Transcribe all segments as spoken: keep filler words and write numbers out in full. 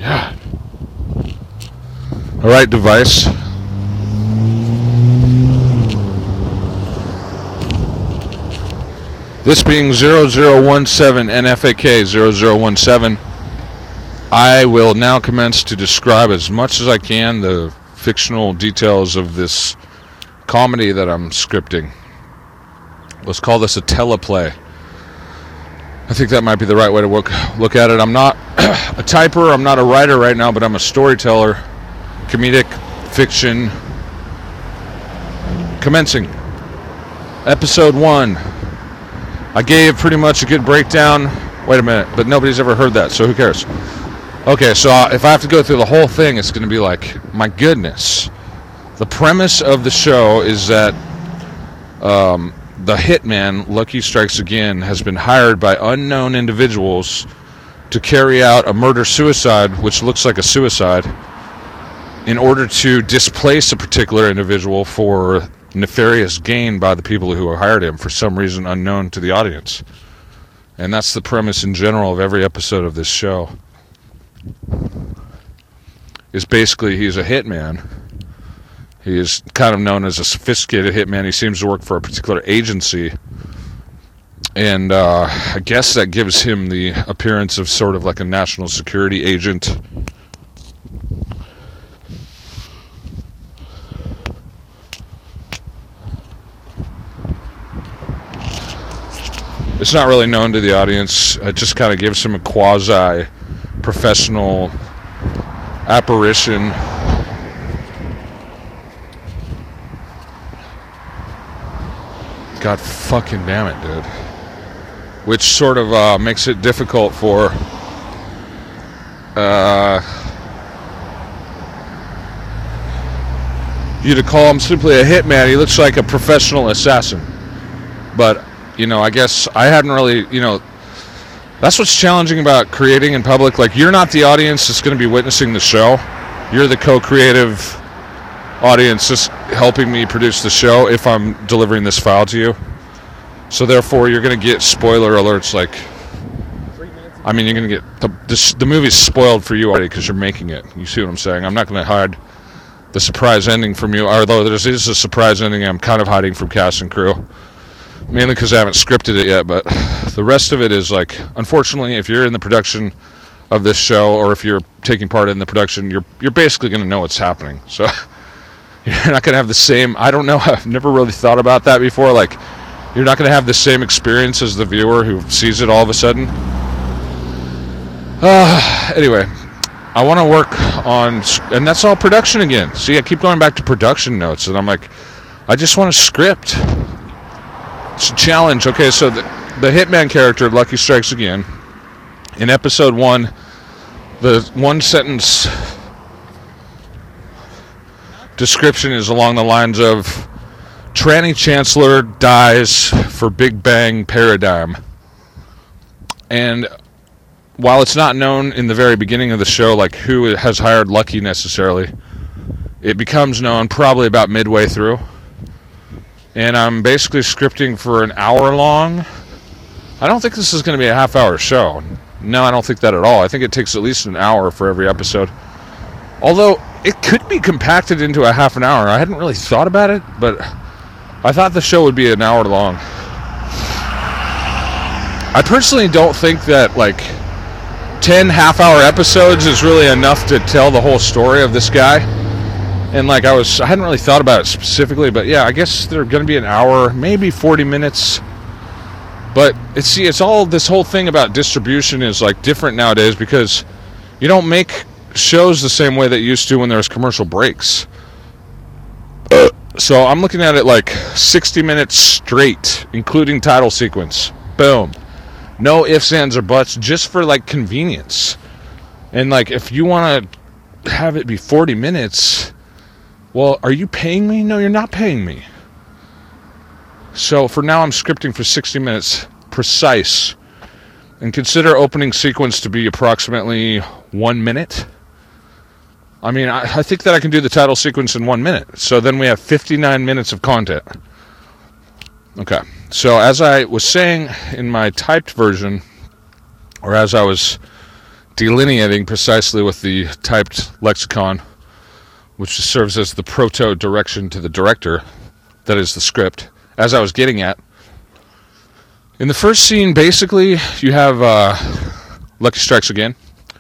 Yeah. All right, device. This being zero zero one seven N F A K zero zero one seven, I will now commence to describe as much as I can the fictional details of this comedy that I'm scripting. Let's call this a teleplay. I think that might be the right way to look, look at it. I'm not a typer, I'm not a writer right now, but I'm a storyteller. Comedic fiction. Commencing. Episode one. I gave pretty much a good breakdown. Wait a minute, but nobody's ever heard that, so who cares? Okay, so if I have to go through the whole thing, it's going to be like, my goodness. The premise of the show is that um, the hitman, Lucky Strikes Again, has been hired by unknown individuals to carry out a murder-suicide, which looks like a suicide, in order to displace a particular individual for nefarious gain by the people who hired him for some reason unknown to the audience. And that's the premise in general of every episode of this show. Is basically he's a hitman. He is kind of known as a sophisticated hitman. He seems to work for a particular agency. And uh, I guess that gives him the appearance of sort of like a national security agent. It's not really known to the audience. It just kind of gives him a quasi-professional apparition. God fucking damn it, dude. Which sort of uh, makes it difficult for uh, you to call him simply a hitman. He looks like a professional assassin. But you know, I guess I hadn't really, you know, that's what's challenging about creating in public. Like, you're not the audience that's going to be witnessing the show. You're the co-creative audience just helping me produce the show if I'm delivering this file to you. So therefore, you're going to get spoiler alerts like, I mean, you're going to get, the, the, the movie's spoiled for you already because you're making it. You see what I'm saying? I'm not going to hide the surprise ending from you, although there is a surprise ending I'm kind of hiding from cast and crew. Mainly because I haven't scripted it yet, but the rest of it is like, unfortunately, if you're in the production of this show, or if you're taking part in the production, you're you're basically going to know what's happening. So you're not going to have the same, I don't know, I've never really thought about that before. Like, you're not going to have the same experience as the viewer who sees it all of a sudden. Uh, anyway, I want to work on, and that's all production again. See, I keep going back to production notes, and I'm like, I just want to script. It's a challenge. Okay, so the, the hitman character, Lucky Strikes Again, in episode one, the one sentence description is along the lines of, Tranny Chancellor dies for Big Bang Paradigm. And while it's not known in the very beginning of the show, like who has hired Lucky necessarily, it becomes known probably about midway through. And I'm basically scripting for an hour long. I don't think this is going to be a half hour show. No, I don't think that at all. I think it takes at least an hour for every episode. Although, it could be compacted into a half an hour. I hadn't really thought about it, but I thought the show would be an hour long. I personally don't think that, like, ten half hour episodes is really enough to tell the whole story of this guy. And like I was, I hadn't really thought about it specifically, but yeah, I guess they're going to be an hour, maybe forty minutes. But it's see, it's all this whole thing about distribution is like different nowadays because you don't make shows the same way that you used to when there was commercial breaks. Uh, so I'm looking at it like sixty minutes straight, including title sequence. Boom. No ifs, ands, or buts, just for like convenience. And like if you want to have it be forty minutes. Well, are you paying me? No, you're not paying me. So for now, I'm scripting for sixty minutes precise. And consider opening sequence to be approximately one minute. I mean, I, I think that I can do the title sequence in one minute. So then we have fifty-nine minutes of content. Okay. So as I was saying in my typed version, or as I was delineating precisely with the typed lexicon, which serves as the proto-direction to the director, that is the script, as I was getting at. In the first scene, basically, you have uh, Lucky Strikes again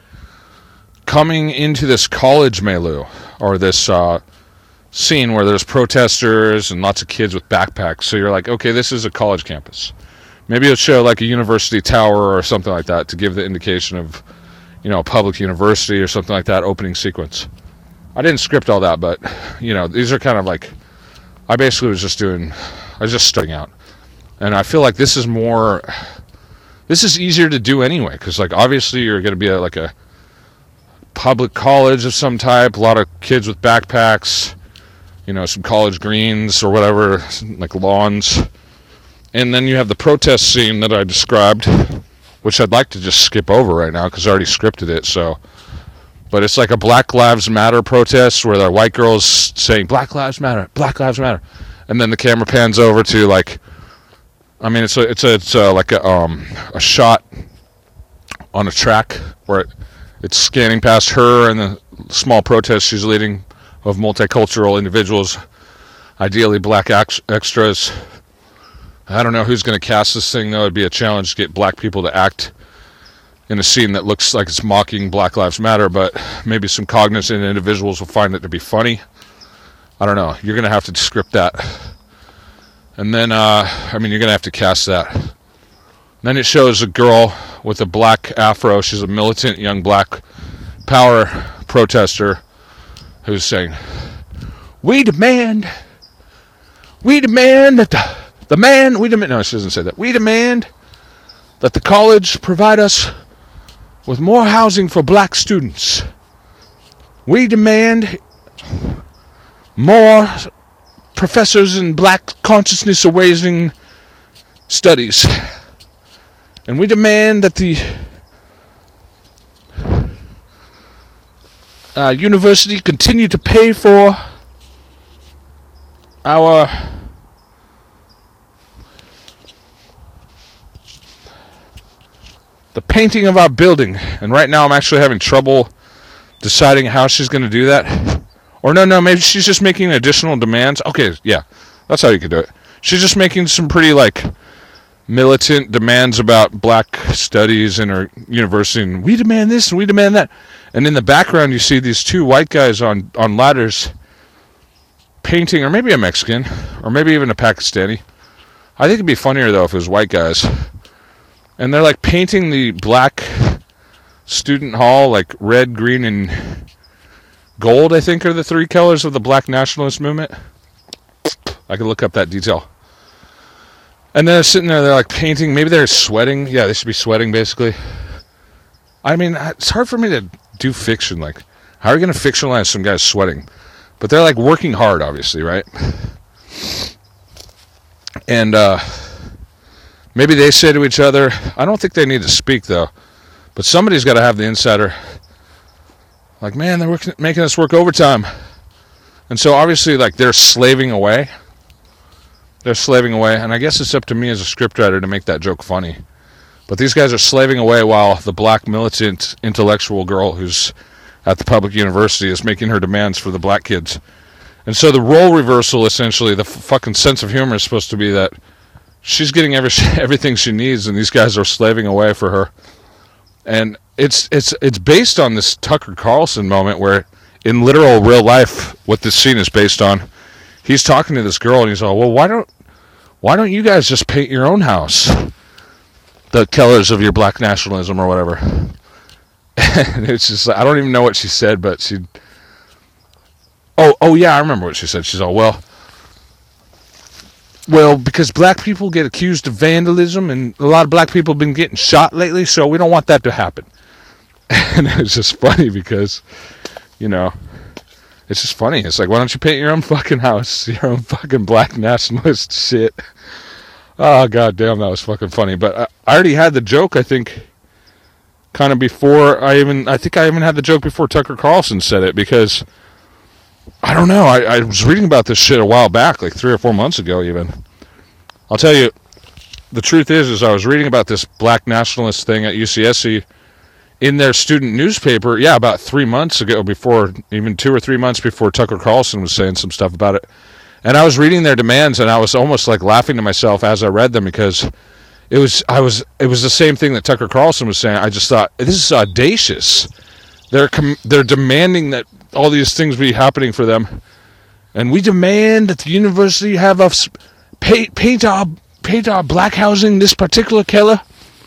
coming into this college milieu, or this uh, scene where there's protesters and lots of kids with backpacks. So you're like, okay, this is a college campus. Maybe it'll show like a university tower or something like that to give the indication of, you know, a public university or something like that opening sequence. I didn't script all that, but, you know, these are kind of like, I basically was just doing, I was just starting out. And I feel like this is more, this is easier to do anyway, because, like, obviously you're going to be at, like, a public college of some type, a lot of kids with backpacks, you know, some college greens or whatever, like lawns. And then you have the protest scene that I described, which I'd like to just skip over right now because I already scripted it, so. But it's like a Black Lives Matter protest where there are white girls saying, Black Lives Matter, Black Lives Matter. And then the camera pans over to, like, I mean, it's a, it's a, it's a, like a, um, a shot on a track where it, it's scanning past her and the small protest she's leading of multicultural individuals, ideally black ex- extras. I don't know who's going to cast this thing, though. It'd be a challenge to get black people to act in a scene that looks like it's mocking Black Lives Matter, but maybe some cognizant individuals will find it to be funny. I don't know. You're going to have to script that. And then, uh, I mean, you're going to have to cast that. And then it shows a girl with a black afro. She's a militant young black power protester who's saying, we demand, we demand that the, the man, we demand, no, she doesn't say that. We demand that the college provide us with more housing for black students. We demand more professors in black consciousness awakening studies. And we demand that the uh, university continue to pay for our the painting of our building. And right now I'm actually having trouble deciding how she's going to do that. Or no, no, maybe she's just making additional demands. Okay, yeah, that's how you could do it. She's just making some pretty, like, militant demands about black studies in her university. And we demand this and we demand that. And in the background you see these two white guys on, on ladders painting, or maybe a Mexican, or maybe even a Pakistani. I think it'd be funnier, though, if it was white guys. And they're, like, painting the black student hall, like, red, green, and gold, I think, are the three colors of the black nationalist movement. I could look up that detail. And they're sitting there, they're, like, painting. Maybe they're sweating. Yeah, they should be sweating, basically. I mean, it's hard for me to do fiction. Like, how are you going to fictionalize some guys sweating? But they're, like, working hard, obviously, right? And, uh... maybe they say to each other, I don't think they need to speak, though. But somebody's got to have the insider. Like, man, they're working, making us work overtime. And so, obviously, like, they're slaving away. They're slaving away. And I guess it's up to me as a scriptwriter to make that joke funny. But these guys are slaving away while the black militant intellectual girl who's at the public university is making her demands for the black kids. And so the role reversal, essentially, the f- fucking sense of humor is supposed to be that she's getting every, everything she needs, and these guys are slaving away for her. And it's it's it's based on this Tucker Carlson moment where, in literal real life, what this scene is based on, he's talking to this girl, and he's like, well, why don't why don't you guys just paint your own house the colors of your black nationalism or whatever? And it's just, I don't even know what she said, but she, oh, oh yeah, I remember what she said. She's all, well, Well, because black people get accused of vandalism, and a lot of black people have been getting shot lately, so we don't want that to happen. And it was just funny because, you know, it's just funny. It's like, why don't you paint your own fucking house, your own fucking black nationalist shit? Oh, god damn, that was fucking funny. But I, I already had the joke, I think, kind of before I even, I think I even had the joke before Tucker Carlson said it, because I don't know. I, I was reading about this shit a while back, like three or four months ago even. I'll tell you, the truth is, is I was reading about this black nationalist thing at U C S C in their student newspaper, yeah, about three months ago, before, even two or three months before Tucker Carlson was saying some stuff about it. And I was reading their demands, and I was almost like laughing to myself as I read them, because it was, I was, it was the same thing that Tucker Carlson was saying. I just thought, this is audacious. They're com- they're demanding that all these things be happening for them, and we demand that the university have us paint paint our paint our black housing this particular color.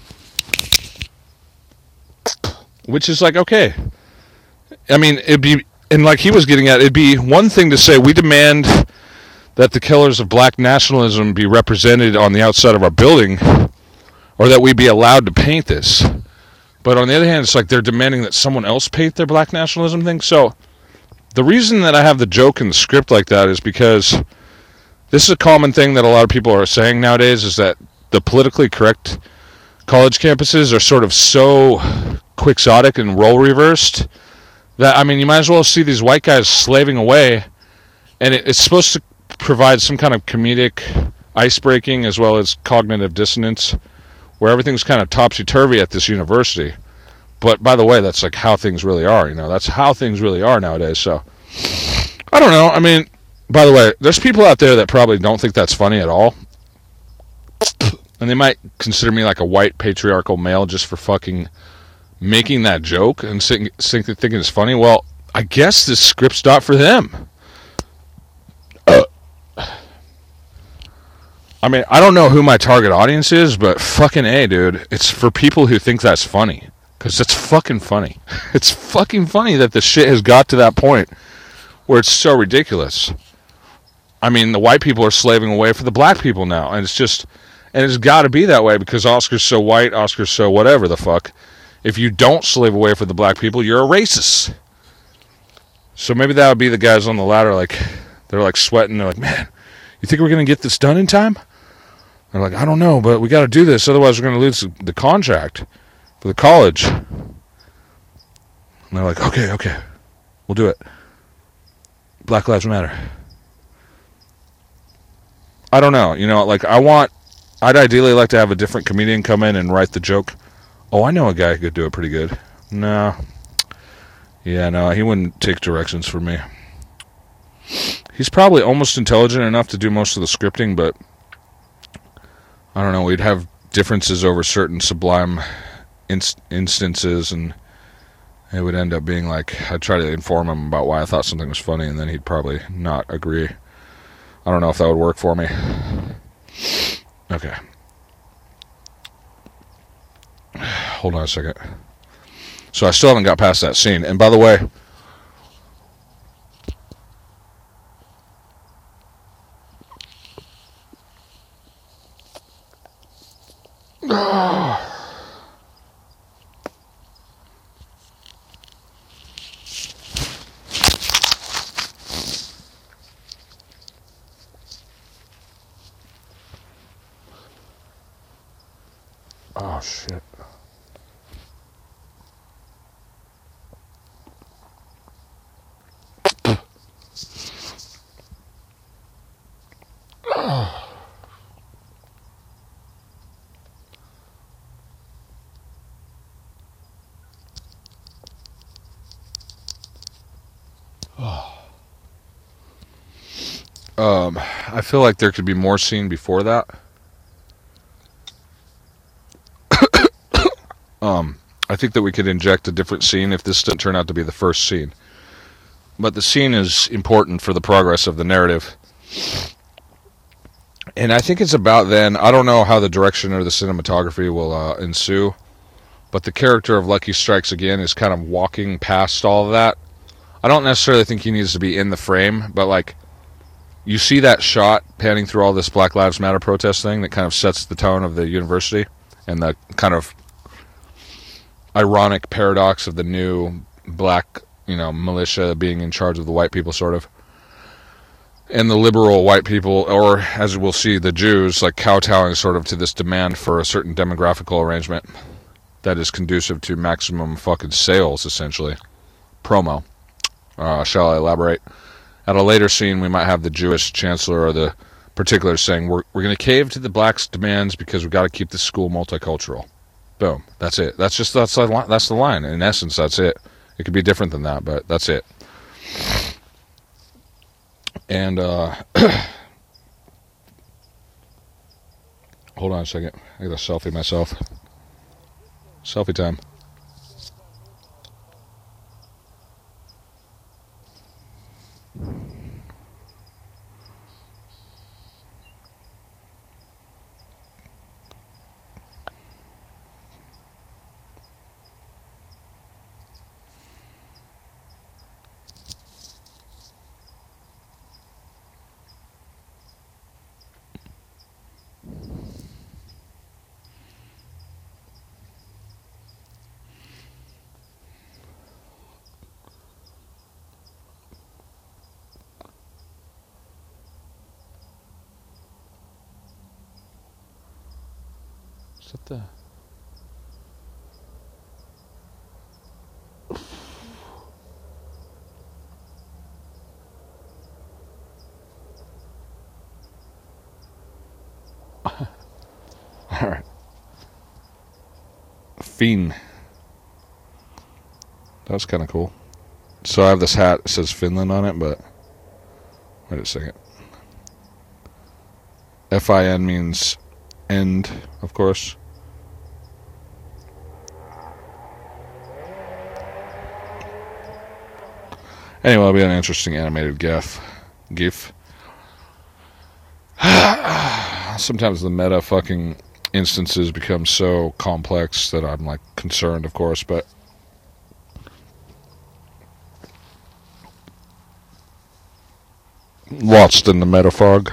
Which is like, okay. I mean, it'd be, and like he was getting at, it'd be one thing to say we demand that the killers of black nationalism be represented on the outside of our building, or that we be allowed to paint this. But on the other hand, it's like they're demanding that someone else paint their black nationalism thing. So the reason that I have the joke in the script like that is because this is a common thing that a lot of people are saying nowadays, is that the politically correct college campuses are sort of so quixotic and role reversed that, I mean, you might as well see these white guys slaving away, and it, it's supposed to provide some kind of comedic ice breaking as well as cognitive dissonance, where everything's kind of topsy-turvy at this university. But by the way, that's like how things really are, you know, that's how things really are nowadays. So I don't know. I mean, by the way, there's people out there that probably don't think that's funny at all, and they might consider me like a white patriarchal male just for fucking making that joke and think, think, thinking it's funny. Well, I guess this script's not for them. Uh, I mean, I don't know who my target audience is, but fucking A, dude. It's for people who think that's funny. Because it's fucking funny. It's fucking funny that the shit has got to that point where it's so ridiculous. I mean, the white people are slaving away for the black people now. And it's just, and it's got to be that way because Oscar's so white, Oscar's so whatever the fuck. If you don't slave away for the black people, you're a racist. So maybe that would be the guys on the ladder, like, they're like sweating. They're like, man, you think we're going to get this done in time? They're like, I don't know, but we got to do this. Otherwise, we're going to lose the contract for the college. And they're like, okay, okay, we'll do it. Black Lives Matter. I don't know. You know, like, I want, I'd ideally like to have a different comedian come in and write the joke. Oh, I know a guy who could do it pretty good. No. Yeah, no, he wouldn't take directions from me. He's probably almost intelligent enough to do most of the scripting, but I don't know, we'd have differences over certain sublime inst- instances, and it would end up being like, I'd try to inform him about why I thought something was funny, and then he'd probably not agree. I don't know if that would work for me. Okay. Hold on a second. So I still haven't got past that scene. And by the way, oh shit. Um, I feel like there could be more scene before that. um, I think that we could inject a different scene if this doesn't turn out to be the first scene. But the scene is important for the progress of the narrative. And I think it's about then, I don't know how the direction or the cinematography will uh, ensue, but the character of Lucky Strikes Again is kind of walking past all of that. I don't necessarily think he needs to be in the frame, but like, you see that shot panning through all this Black Lives Matter protest thing that kind of sets the tone of the university and the kind of ironic paradox of the new black, you know, militia being in charge of the white people, sort of. And the liberal white people, or as we'll see, the Jews, like kowtowing sort of to this demand for a certain demographical arrangement that is conducive to maximum fucking sales, essentially. Promo. Uh, shall I elaborate? At a later scene, we might have the Jewish chancellor or the particulars saying, we're, we're going to cave to the blacks' demands because we've got to keep the school multicultural. Boom. That's it. That's just that's the line. That's the line. In essence, that's it. It could be different than that, but that's it. And uh, hold on a second. I got to selfie myself. Selfie time. Is that the... Alright. Fiend. That was kind of cool. So I have this hat that says Finland on it, but... Wait a second. F I N means end, of course. Anyway, it'll be an interesting animated gif. GIF. Sometimes the meta fucking instances become so complex that I'm like concerned, of course, but lost in the meta fog.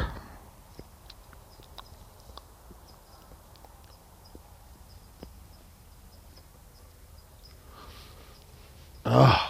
Ugh.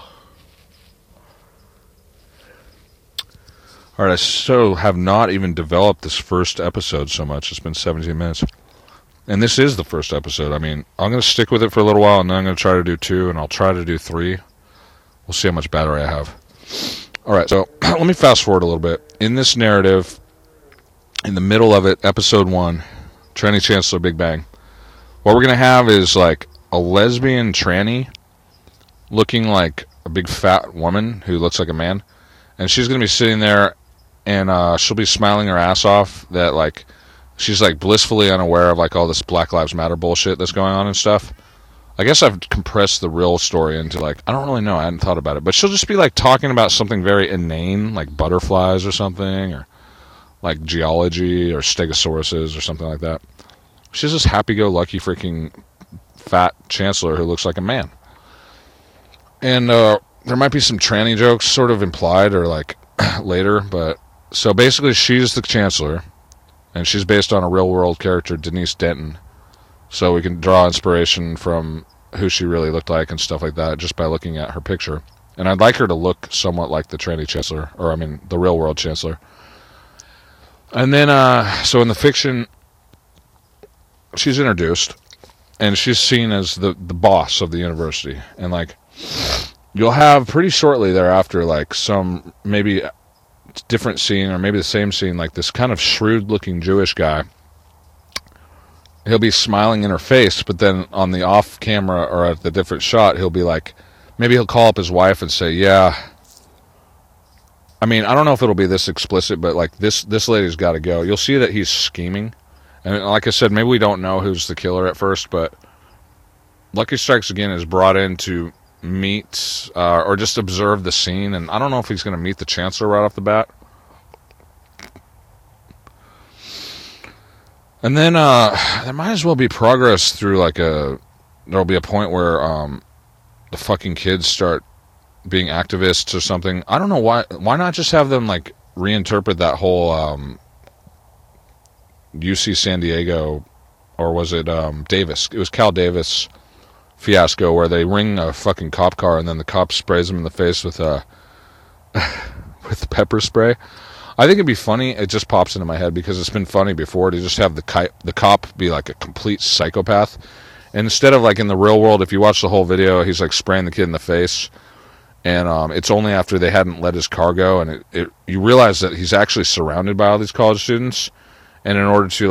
Alright, I so have not even developed this first episode so much. It's been seventeen minutes. And this is the first episode. I mean, I'm going to stick with it for a little while, and then I'm going to try to do two, and I'll try to do three. We'll see how much battery I have. Alright, so let me fast forward a little bit. In this narrative, in the middle of it, episode one, Tranny Chancellor Big Bang, what we're going to have is like a lesbian tranny looking like a big fat woman who looks like a man. And she's going to be sitting there, and uh, she'll be smiling her ass off that, like, she's, like, blissfully unaware of, like, all this Black Lives Matter bullshit that's going on and stuff. I guess I've compressed the real story into, like, I don't really know. I hadn't thought about it. But she'll just be, like, talking about something very inane, like butterflies or something, or, like, geology or stegosauruses or something like that. She's this happy-go-lucky freaking fat chancellor who looks like a man. And, uh... there might be some tranny jokes sort of implied or like later, but so basically she's the chancellor, and she's based on a real world character, Denise Denton. So we can draw inspiration from who she really looked like and stuff like that just by looking at her picture. And I'd like her to look somewhat like the tranny chancellor, or I mean the real world chancellor. And then, uh, so in the fiction, she's introduced, and she's seen as the the boss of the university, and like. You'll have pretty shortly thereafter, like, some maybe different scene, or maybe the same scene, like this kind of shrewd-looking Jewish guy. He'll be smiling in her face, but then on the off-camera or at the different shot, he'll be like, maybe he'll call up his wife and say, yeah. I mean, I don't know if it'll be this explicit, but, like, this, this lady's got to go. You'll see that he's scheming. And like I said, maybe we don't know who's the killer at first, but Lucky Strikes Again is brought in to meet uh, or just observe the scene, and I don't know if he's going to meet the chancellor right off the bat. And then uh, there might as well be progress through like a there'll be a point where um, the fucking kids start being activists or something. I don't know why why not just have them like reinterpret that whole um, U C San Diego, or was it um, Davis? It was Cal Davis fiasco where they ring a fucking cop car and then the cop sprays them in the face with uh with pepper spray. I think it'd be funny. It just pops into my head because it's been funny before to just have the ki- the cop be like a complete psychopath. And instead of like in the real world, if you watch the whole video, he's like spraying the kid in the face, and um, it's only after they hadn't let his car go, and it, it you realize that he's actually surrounded by all these college students, and in order to like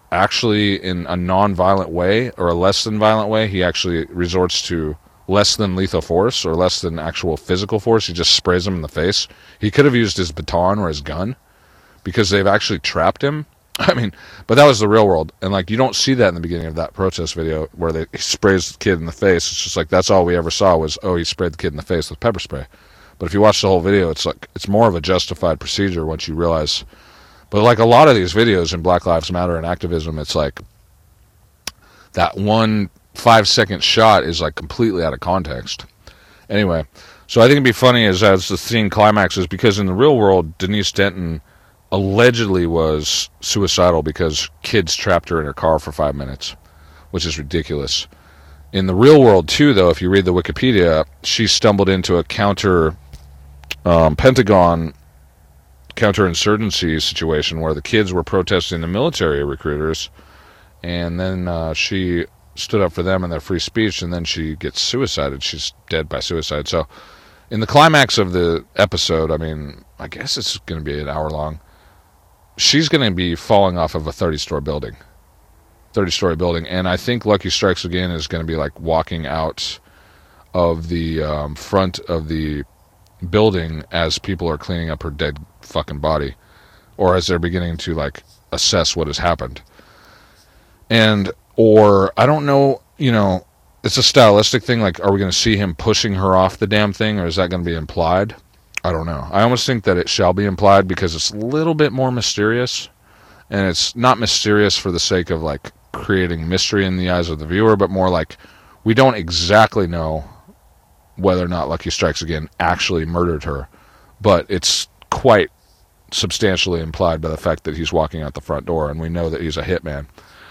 actually, in a non-violent way or a less than violent way, he actually resorts to less than lethal force or less than actual physical force. He just sprays him in the face. He could have used his baton or his gun because they've actually trapped him. I mean, but that was the real world. And, like, you don't see that in the beginning of that protest video where they, he sprays the kid in the face. It's just like, that's all we ever saw was, oh, he sprayed the kid in the face with pepper spray. But if you watch the whole video, it's like, it's more of a justified procedure once you realize. But, like, a lot of these videos in Black Lives Matter and activism, it's like that one five-second shot is, like, completely out of context. Anyway, so I think it'd be funny as, as the scene climaxes, because in the real world, Denise Denton allegedly was suicidal because kids trapped her in her car for five minutes, which is ridiculous. In the real world, too, though, if you read the Wikipedia, she stumbled into a counter um, Pentagon counterinsurgency situation where the kids were protesting the military recruiters, and then uh, she stood up for them and their free speech, and then she gets suicided. She's dead by suicide. So in the climax of the episode, I mean, I guess it's going to be an hour long, she's going to be falling off of a thirty-story building. thirty-story building. And I think Lucky Strikes Again is going to be like walking out of the um, front of the building as people are cleaning up her dead fucking body. Or as they're beginning to, like, assess what has happened. And, or, I don't know, you know, it's a stylistic thing. Like, are we going to see him pushing her off the damn thing, or is that going to be implied? I don't know. I almost think that it shall be implied because it's a little bit more mysterious. And it's not mysterious for the sake of, like, creating mystery in the eyes of the viewer, but more like we don't exactly know whether or not Lucky Strikes Again actually murdered her. But it's quite substantially implied by the fact that he's walking out the front door, and we know that he's a hitman.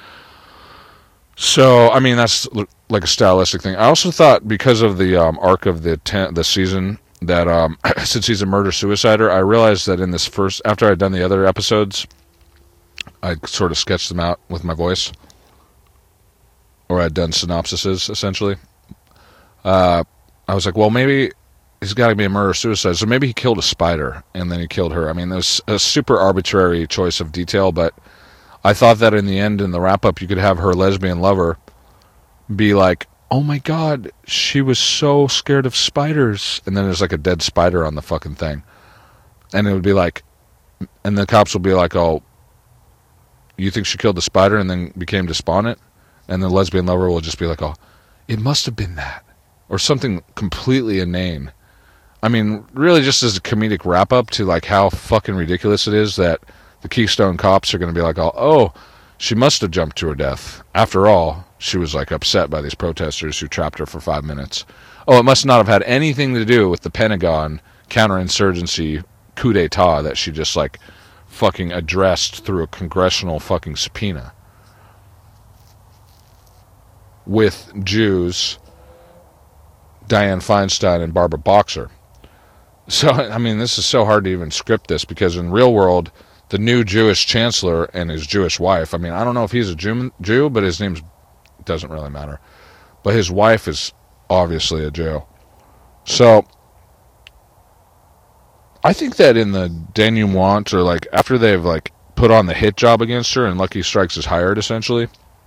So, I mean, that's like a stylistic thing. I also thought because of the um, arc of the ten- the season, that um, since he's a murder-suicider, I realized that in this first, after I'd done the other episodes, I sort of sketched them out with my voice, or I'd done synopsises, essentially. Uh, I was like, well, maybe he's got to be a murder-suicide, so maybe he killed a spider, and then he killed her. I mean, it was a super arbitrary choice of detail, but I thought that in the end, in the wrap-up, you could have her lesbian lover be like, oh my god, she was so scared of spiders. And then there's like a dead spider on the fucking thing. And it would be like, and the cops will be like, oh, you think she killed the spider and then became despondent? And the lesbian lover will just be like, oh, it must have been that. Or something completely inane. I mean, really just as a comedic wrap-up to like how fucking ridiculous it is that the Keystone cops are going to be like, oh, oh, she must have jumped to her death. After all, she was like upset by these protesters who trapped her for five minutes. Oh, it must not have had anything to do with the Pentagon counterinsurgency coup d'etat that she just like fucking addressed through a congressional fucking subpoena with Jews, Dianne Feinstein and Barbara Boxer. So, I mean, this is so hard to even script this because in real world, the new Jewish chancellor and his Jewish wife, I mean, I don't know if he's a Jew, Jew, but his name doesn't really matter. But his wife is obviously a Jew. So, I think that in the denouement, or like after they've like put on the hit job against her and Lucky Strikes is hired, essentially,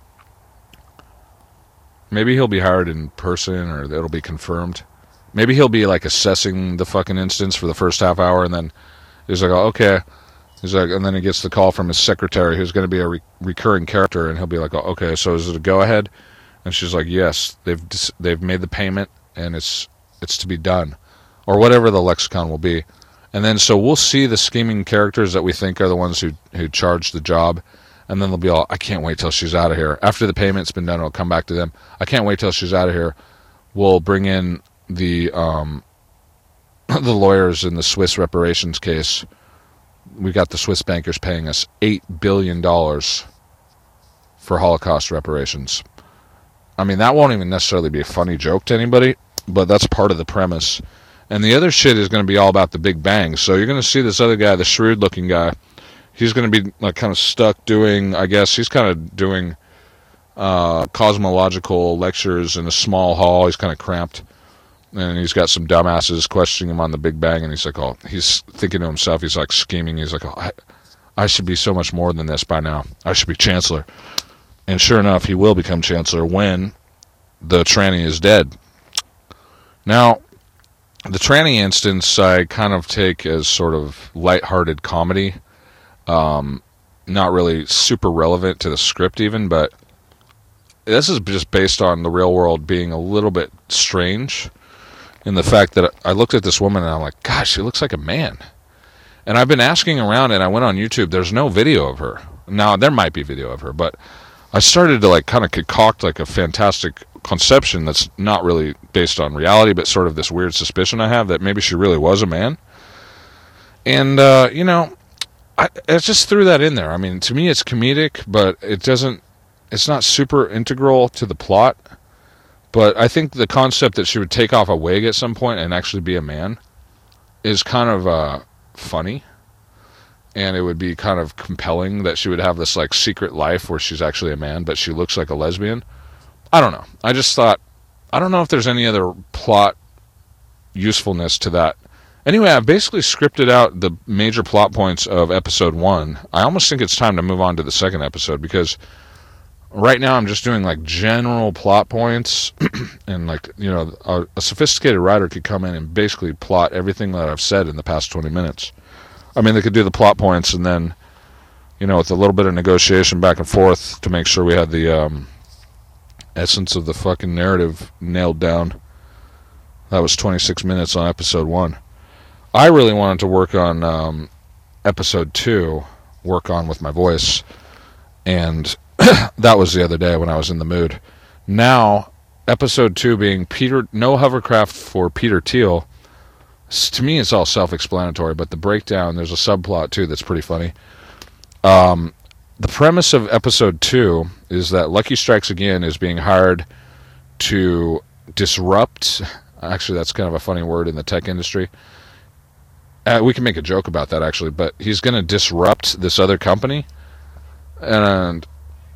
maybe he'll be hired in person or it'll be confirmed. Maybe he'll be like assessing the fucking instance for the first half hour and then he's like, oh, okay. He's like, and then he gets the call from his secretary, who's going to be a re- recurring character, and he'll be like, oh, "Okay, so is it a go-ahead?" And she's like, "Yes, they've dis- they've made the payment, and it's it's to be done," or whatever the lexicon will be. And then so we'll see the scheming characters that we think are the ones who who charge the job, and then they'll be all, "I can't wait till she's out of here." After the payment's been done, it'll come back to them. "I can't wait till she's out of here." We'll bring in the um the lawyers in the Swiss reparations case. We got the Swiss bankers paying us eight billion dollars for Holocaust reparations. I mean, that won't even necessarily be a funny joke to anybody, but that's part of the premise. And the other shit is going to be all about the Big Bang. So you're going to see this other guy, the shrewd-looking guy. He's going to be like kind of stuck doing, I guess, he's kind of doing uh, cosmological lectures in a small hall. He's kind of cramped. And he's got some dumbasses questioning him on the Big Bang, and he's like, oh, he's thinking to himself, he's like scheming, he's like, oh, I, I should be so much more than this by now. I should be Chancellor. And sure enough, he will become Chancellor when the tranny is dead. Now, the tranny instance I kind of take as sort of lighthearted comedy. Um, not really super relevant to the script even, but this is just based on the real world being a little bit strange in the fact that I looked at this woman and I'm like, gosh, she looks like a man. And I've been asking around, and I went on YouTube. There's no video of her. Now, there might be video of her, but I started to like kind of concoct like a fantastic conception that's not really based on reality, but sort of this weird suspicion I have that maybe she really was a man. And, uh, you know, I, I just threw that in there. I mean, to me it's comedic, but it doesn't, it's not super integral to the plot. But I think the concept that she would take off a wig at some point and actually be a man is kind of uh, funny. And it would be kind of compelling that she would have this like secret life where she's actually a man, but she looks like a lesbian. I don't know. I just thought, I don't know if there's any other plot usefulness to that. Anyway, I've basically scripted out the major plot points of episode one. I almost think it's time to move on to the second episode, because right now I'm just doing like general plot points and like, you know, a, a sophisticated writer could come in and basically plot everything that I've said in the past twenty minutes. I mean, they could do the plot points and then, you know, with a little bit of negotiation back and forth to make sure we had the um, essence of the fucking narrative nailed down. That was twenty-six minutes on episode one. I really wanted to work on um, episode two, work on with my voice, and that was the other day when I was in the mood. Now, episode two being Peter, no hovercraft for Peter Thiel. To me, it's all self-explanatory, but the breakdown, there's a subplot, too, that's pretty funny. Um, the premise of episode two is that Lucky Strikes Again is being hired to disrupt... Actually, that's kind of a funny word in the tech industry. Uh, we can make a joke about that, actually, but he's going to disrupt this other company. And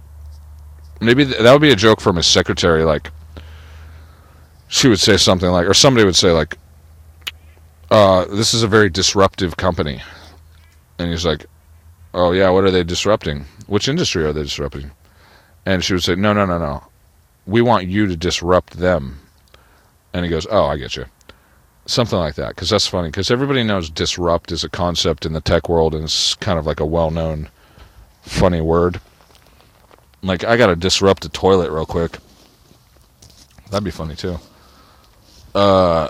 maybe th- that would be a joke from his secretary, like, she would say something like, or somebody would say, like, Uh, this is a very disruptive company. And he's like, oh yeah, what are they disrupting? Which industry are they disrupting? And she would say, no, no, no, no. We want you to disrupt them. And he goes, oh, I get you. Something like that, because that's funny, because everybody knows disrupt is a concept in the tech world, and it's kind of like a well-known funny word. Like, I gotta disrupt a toilet real quick. That'd be funny, too. Uh...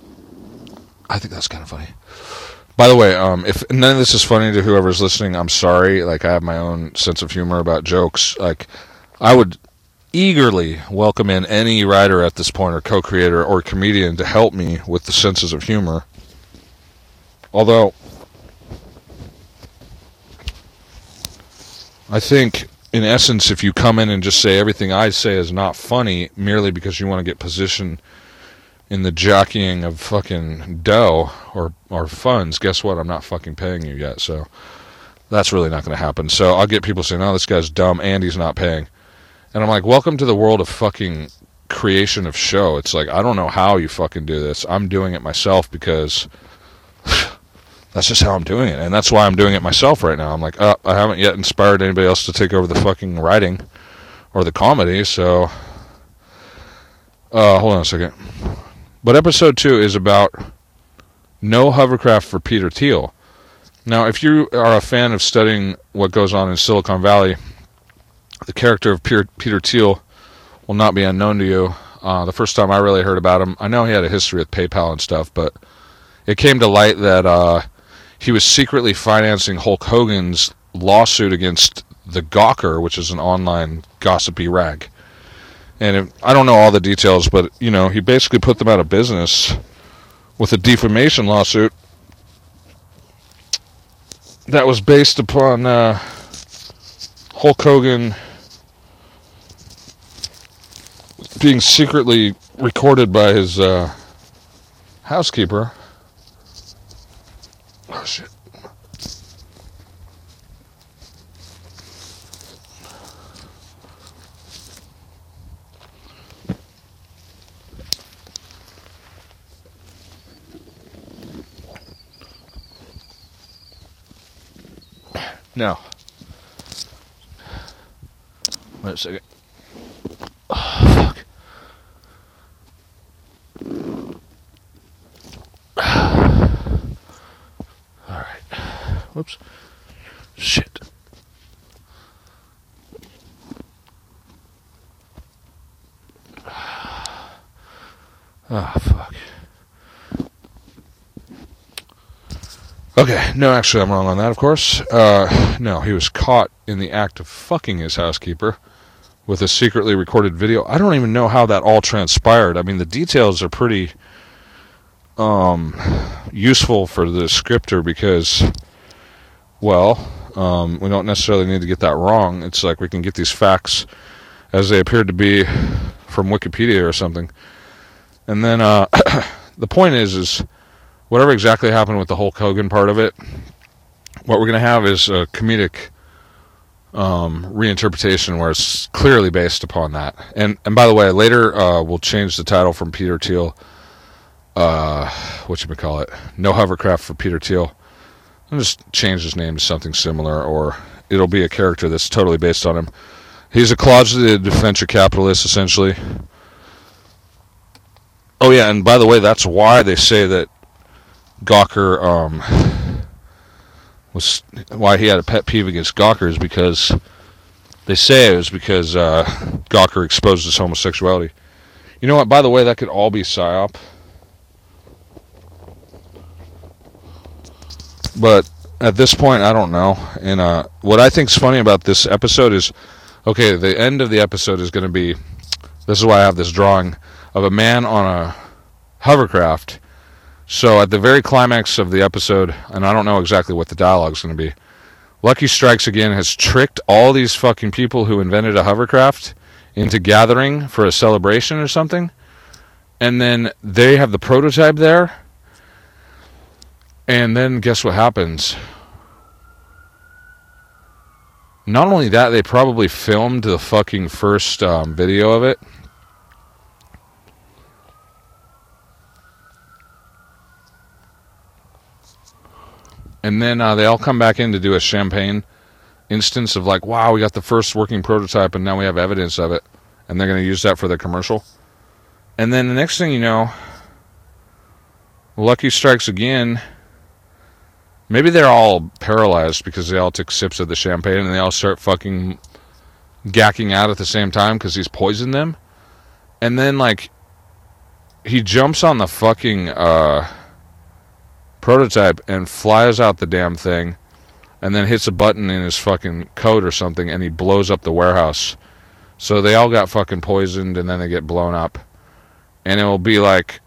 I think that's kind of funny. By the way, um, if none of this is funny to whoever's listening, I'm sorry. Like, I have my own sense of humor about jokes. Like, I would eagerly welcome in any writer at this point, or co-creator, or comedian to help me with the senses of humor. Although, I think, in essence, if you come in and just say everything I say is not funny merely because you want to get position in the jockeying of fucking dough or or funds, guess what? I'm not fucking paying you yet, so that's really not going to happen. So I'll get people saying, oh, this guy's dumb and he's not paying. And I'm like, welcome to the world of fucking creation of show. It's like, I don't know how you fucking do this. I'm doing it myself because that's just how I'm doing it. And that's why I'm doing it myself right now. I'm like, oh, I haven't yet inspired anybody else to take over the fucking writing or the comedy, so uh, hold on a second. But episode two is about no hovercraft for Peter Thiel. Now, if you are a fan of studying what goes on in Silicon Valley, the character of Peter, Peter Thiel will not be unknown to you. Uh, the first time I really heard about him, I know he had a history with PayPal and stuff, but it came to light that uh, he was secretly financing Hulk Hogan's lawsuit against the Gawker, which is an online gossipy rag. And it, I don't know all the details, but, you know, he basically put them out of business with a defamation lawsuit that was based upon uh, Hulk Hogan being secretly recorded by his uh, housekeeper. Oh, shit. Now, wait a second. Oh, fuck. Alright. Whoops. Shit. Oh, fuck. Okay, no, actually, I'm wrong on that, of course. Uh, no, he was caught in the act of fucking his housekeeper with a secretly recorded video. I don't even know how that all transpired. I mean, the details are pretty um, useful for the scripter because, well, um, we don't necessarily need to get that wrong. It's like we can get these facts as they appeared to be from Wikipedia or something. And then uh, the point is, is whatever exactly happened with the Hulk Hogan part of it, what we're going to have is a comedic um, reinterpretation where it's clearly based upon that. And and by the way, later uh, we'll change the title from Peter Thiel. Uh, whatchamacallit? No Hovercraft for Peter Thiel. I'll just change his name to something similar, or it'll be a character that's totally based on him. He's a closeted venture capitalist, essentially. Oh yeah, and by the way, that's why they say that Gawker um, was why he had a pet peeve against Gawker is because they say it was because uh, Gawker exposed his homosexuality. You know what? By the way, that could all be psyop. But at this point, I don't know. And uh, what I think's funny about this episode is, okay, the end of the episode is going to be. This is why I have this drawing of a man on a hovercraft. So at the very climax of the episode, and I don't know exactly what the dialogue's going to be, Lucky Strikes Again has tricked all these fucking people who invented a hovercraft into gathering for a celebration or something. And then they have the prototype there. And then guess what happens? Not only that, they probably filmed the fucking first um, video of it. And then uh, they all come back in to do a champagne instance of like, wow, we got the first working prototype and now we have evidence of it. And they're going to use that for their commercial. And then the next thing you know, Lucky Strikes Again. Maybe they're all paralyzed because they all took sips of the champagne and they all start fucking gacking out at the same time because he's poisoned them. And then, like, he jumps on the fucking uh, prototype and flies out the damn thing and then hits a button in his fucking coat or something and he blows up the warehouse. So they all got fucking poisoned and then they get blown up. And it will be like,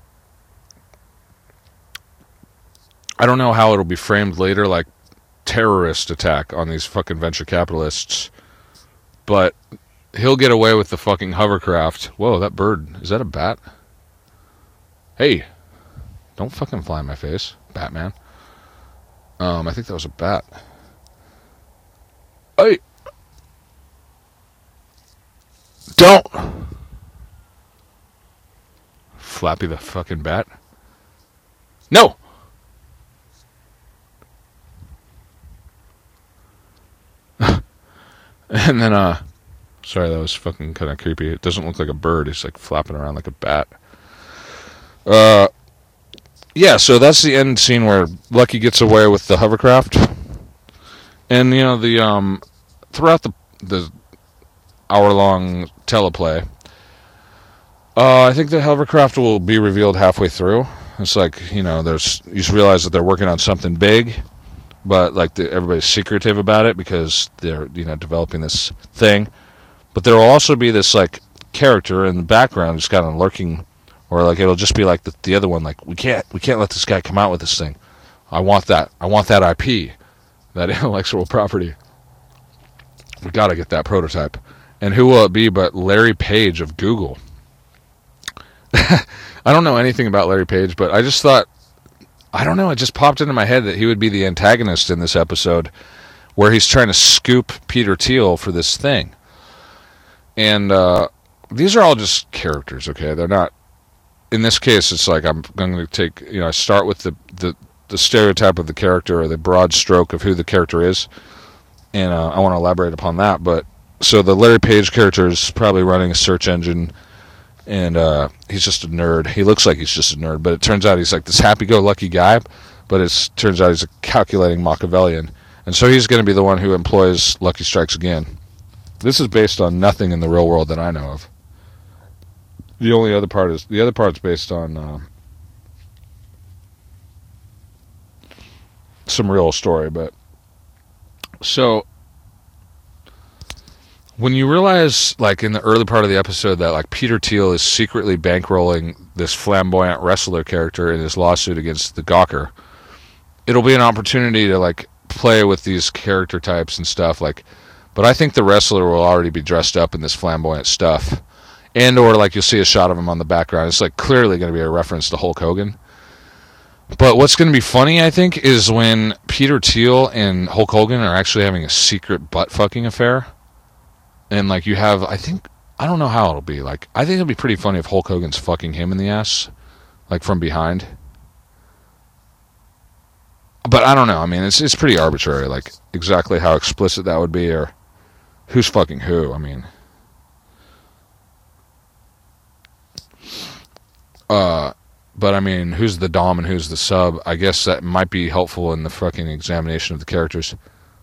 I don't know how it'll be framed later, like terrorist attack on these fucking venture capitalists. But he'll get away with the fucking hovercraft. Whoa, that bird. Is that a bat? Hey, don't fucking fly in my face, Batman. Um, I think that was a bat. Hey! Don't! Flappy the fucking bat. No! And then, uh, sorry, that was fucking kind of creepy. It doesn't look like a bird. It's like flapping around like a bat. Uh, yeah, so that's the end scene where Lucky gets away with the hovercraft. And, you know, the, um, throughout the, the hour-long teleplay, uh, I think the hovercraft will be revealed halfway through. It's like, you know, there's, you just realize that they're working on something big. But, like, the, everybody's secretive about it because they're, you know, developing this thing. But there will also be this, like, character in the background just kind of lurking. Or, like, it'll just be like the, the other one. Like, we can't we can't let this guy come out with this thing. I want that. I want that I P. That intellectual property. We got to get that prototype. And who will it be but Larry Page of Google? I don't know anything about Larry Page, but I just thought... I don't know, it just popped into my head that he would be the antagonist in this episode where he's trying to scoop Peter Thiel for this thing. And uh, these are all just characters, okay? They're not... In this case, it's like I'm going to take... You know, I start with the, the, the stereotype of the character or the broad stroke of who the character is. and uh, I want to elaborate upon that. But so the Larry Page character is probably running a search engine, and uh, he's just a nerd. He looks like he's just a nerd, but it turns out he's like this happy-go-lucky guy, but it turns out he's a calculating Machiavellian. And so he's going to be the one who employs Lucky Strikes again. This is based on nothing in the real world that I know of. The only other part is, the other part's based on uh, some real story, but so when you realize, like, in the early part of the episode that, like, Peter Thiel is secretly bankrolling this flamboyant wrestler character in his lawsuit against the Gawker, it'll be an opportunity to, like, play with these character types and stuff, like, but I think the wrestler will already be dressed up in this flamboyant stuff, and or, like, you'll see a shot of him on the background. It's, like, clearly going to be a reference to Hulk Hogan. But what's going to be funny, I think, is when Peter Thiel and Hulk Hogan are actually having a secret butt-fucking affair. And, like, you have, I think, I don't know how it'll be. Like, I think it'll be pretty funny if Hulk Hogan's fucking him in the ass, like, from behind. But I don't know. I mean, it's it's pretty arbitrary, like, exactly how explicit that would be, or who's fucking who. I mean, uh... But, I mean, who's the dom and who's the sub? I guess that might be helpful in the fucking examination of the characters.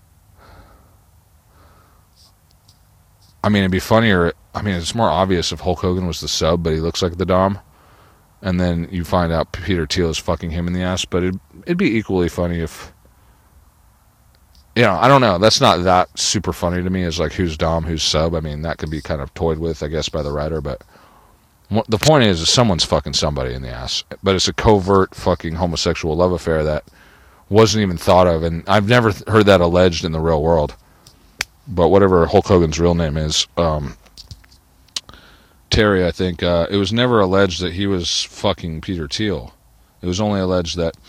I mean, it'd be funnier... I mean, it's more obvious if Hulk Hogan was the sub, but he looks like the dom. And then you find out Peter Thiel is fucking him in the ass. But it'd, it'd be equally funny if... You know, I don't know. That's not that super funny to me as, like, who's dom, who's sub. I mean, that could be kind of toyed with, I guess, by the writer, but... The point is, is someone's fucking somebody in the ass. But it's a covert fucking homosexual love affair that wasn't even thought of. And I've never heard that alleged in the real world. But whatever Hulk Hogan's real name is, um, Terry, I think, uh, it was never alleged that he was fucking Peter Thiel. It was only alleged that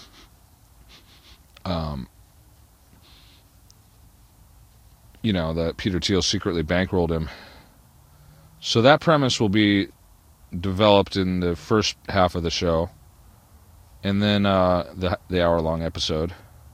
um, you know, that Peter Thiel secretly bankrolled him. So that premise will be developed in the first half of the show, and then uh, the the hour-long episode,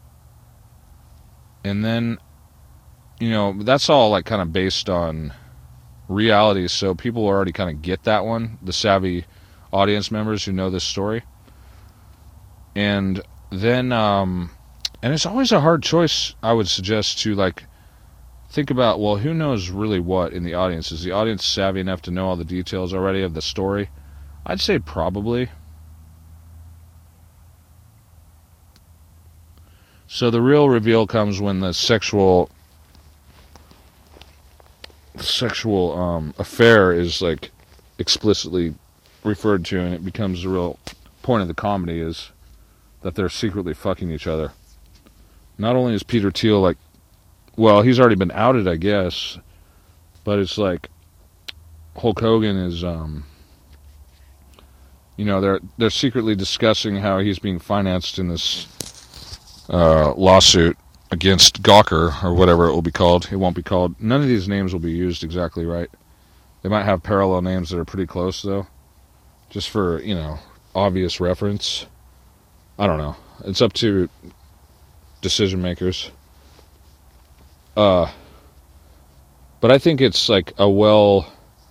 and then, you know, that's all like kind of based on reality, so people already kind of get that one, the savvy audience members who know this story. And then, um, and it's always a hard choice, I would suggest, to like think about, well, who knows really what in the audience? Is the audience savvy enough to know all the details already of the story? I'd say probably. So the real reveal comes when the sexual sexual um, affair is like explicitly referred to, and it becomes the real point of the comedy is that they're secretly fucking each other. Not only is Peter Thiel like, well, he's already been outed, I guess, but it's like Hulk Hogan is, um, you know, they're they're secretly discussing how he's being financed in this uh, lawsuit against Gawker, or whatever it will be called. It won't be called. None of these names will be used exactly right. They might have parallel names that are pretty close, though, just for, you know, obvious reference. I don't know. It's up to decision makers. Uh, but I think it's like a well,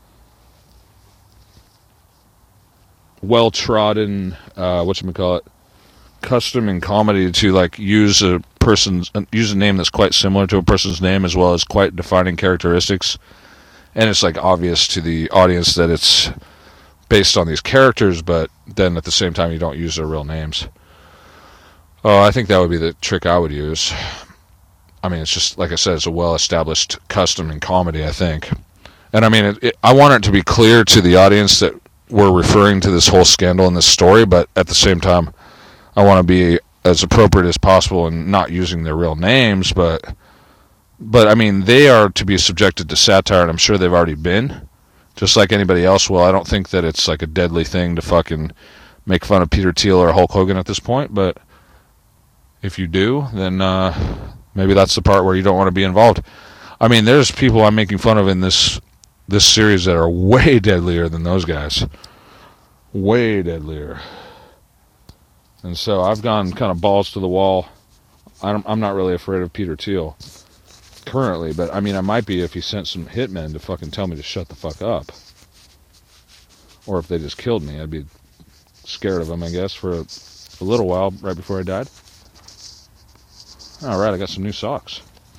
well-trodden, uh, whatchamacallit, custom in comedy to like use a person's, use a name that's quite similar to a person's name as well as quite defining characteristics. And it's like obvious to the audience that it's based on these characters, but then at the same time you don't use their real names. Oh, I think that would be the trick I would use. I mean, it's just, like I said, it's a well-established custom in comedy, I think. And I mean, it, it, I want it to be clear to the audience that we're referring to this whole scandal in this story, but at the same time, I want to be as appropriate as possible in not using their real names, but, but I mean, they are to be subjected to satire, and I'm sure they've already been, just like anybody else will. I don't think that it's like a deadly thing to fucking make fun of Peter Thiel or Hulk Hogan at this point, but if you do, then uh, maybe that's the part where you don't want to be involved. I mean, there's people I'm making fun of in this this series that are way deadlier than those guys. Way deadlier. And so I've gone kind of balls to the wall. I'm, I'm not really afraid of Peter Thiel. currently, but I mean, I might be if he sent some hitmen to fucking tell me to shut the fuck up. Or if they just killed me, I'd be scared of them, I guess, for a, a little while right before I died. Alright, I got some new socks.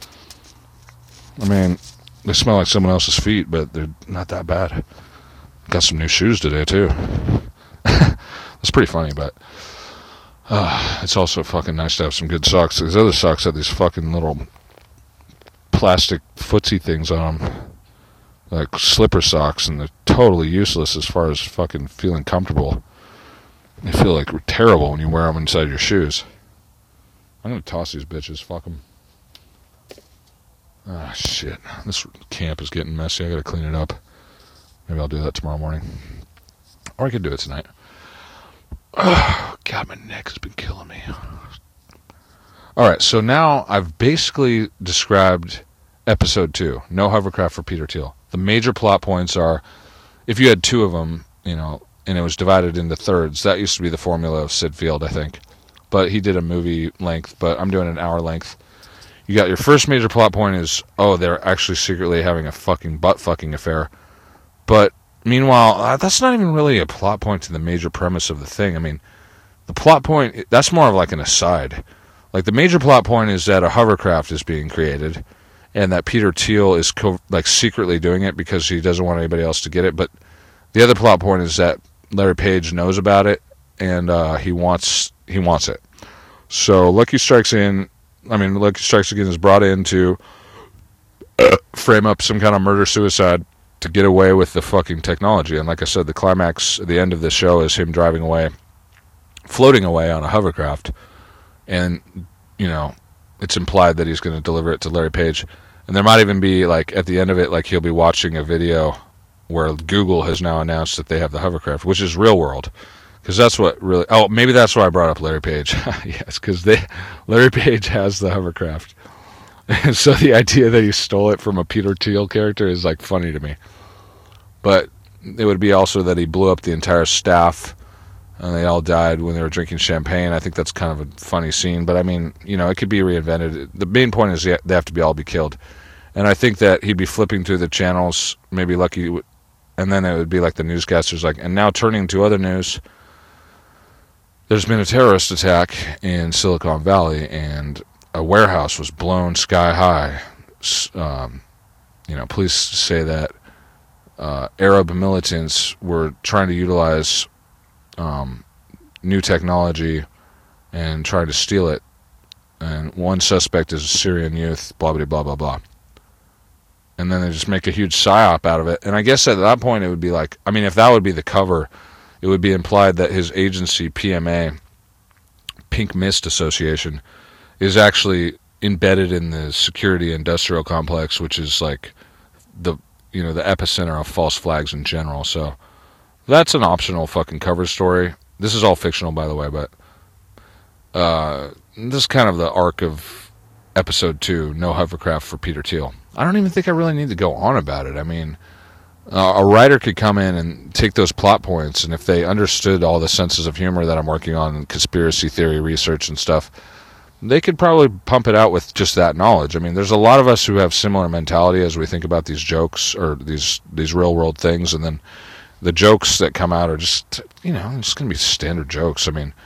I mean, they smell like someone else's feet, but they're not that bad. Got some new shoes today, too. That's pretty funny, but uh, it's also fucking nice to have some good socks. These other socks have these fucking little plastic footsie things on them, like slipper socks, and they're totally useless as far as fucking feeling comfortable. They feel like terrible when you wear them inside your shoes. I'm gonna toss these bitches. Fuck them. Ah, shit. This camp is getting messy. I gotta clean it up. Maybe I'll do that tomorrow morning. Or I could do it tonight. Oh, God, my neck has been killing me. Alright, so now I've basically described episode two, No Hovercraft for Peter Thiel. The major plot points are, if you had two of them, you know, and it was divided into thirds, that used to be the formula of Sid Field, I think. But he did a movie length, but I'm doing an hour length. You got your first major plot point is, oh, they're actually secretly having a fucking butt-fucking affair. But, meanwhile, that's not even really a plot point to the major premise of the thing. I mean, the plot point, that's more of like an aside. Like, the major plot point is that a hovercraft is being created, and that Peter Thiel is, co- like, secretly doing it because he doesn't want anybody else to get it. But the other plot point is that Larry Page knows about it, and uh, he wants he wants it. So, Lucky Strikes In... I mean, Lucky Strikes Again is brought in to uh, frame up some kind of murder-suicide to get away with the fucking technology. And like I said, the climax at the end of the show is him driving away, floating away on a hovercraft. And, you know, it's implied that he's going to deliver it to Larry Page. And there might even be, like, at the end of it, like, he'll be watching a video where Google has now announced that they have the hovercraft, which is real world. Because that's what really... Oh, maybe that's why I brought up Larry Page. Yes, because they Larry Page has the hovercraft. And so the idea that he stole it from a Peter Thiel character is, like, funny to me. But it would be also that he blew up the entire staff, and they all died when they were drinking champagne. I think that's kind of a funny scene. But, I mean, you know, it could be reinvented. The main point is they have to be all be killed. And I think that he'd be flipping through the channels, maybe Lucky... And then it would be like the newscasters, like, and now turning to other news... There's been a terrorist attack in Silicon Valley, and a warehouse was blown sky high. Um, you know, police say that uh, Arab militants were trying to utilize um, new technology and trying to steal it. And one suspect is a Syrian youth, blah, blah, blah, blah, blah. And then they just make a huge psyop out of it. And I guess at that point it would be like, I mean, if that would be the cover... It would be implied that his agency, P M A, Pink Mist Association, is actually embedded in the security industrial complex, which is like the you know the epicenter of false flags in general. So that's an optional fucking cover story. This is all fictional, by the way, but uh, this is kind of the arc of episode two, No Hovercraft for Peter Thiel. I don't even think I really need to go on about it. I mean... Uh, a writer could come in and take those plot points, and if they understood all the senses of humor that I'm working on, and conspiracy theory research and stuff, they could probably pump it out with just that knowledge. I mean, there's a lot of us who have similar mentality as we think about these jokes, or these these real-world things, and then the jokes that come out are just, you know, it's going to be standard jokes. I mean,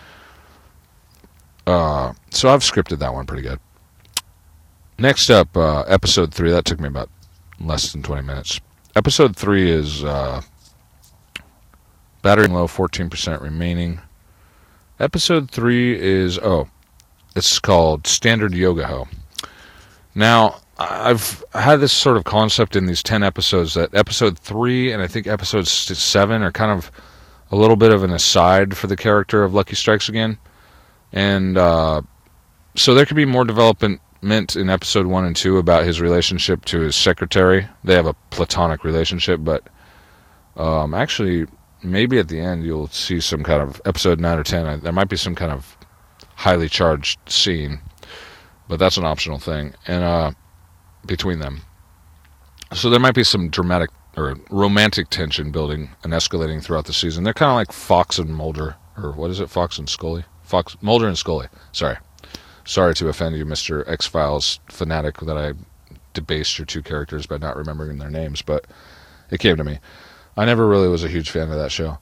uh, so I've scripted that one pretty good. Next up, uh, episode three. That took me about less than twenty minutes. Episode three is uh, battery low, fourteen percent remaining. Episode three is, oh, it's called Standard Yoga-Ho. Now, I've had this sort of concept in these ten episodes that episode three and I think episode seven are kind of a little bit of an aside for the character of Lucky Strikes Again. And uh, so there could be more development meant in episode one and two about his relationship to his secretary. They have a platonic relationship, but um, actually, maybe at the end you'll see some kind of episode nine or ten. Uh, there might be some kind of highly charged scene, but that's an optional thing. And uh, between them, so there might be some dramatic or romantic tension building and escalating throughout the season. They're kind of like Fox and Mulder, or what is it, Fox and Scully? Fox, Mulder and Scully. Sorry. Sorry to offend you, Mister X-Files fanatic that I debased your two characters by not remembering their names, but it came to me. I never really was a huge fan of that show.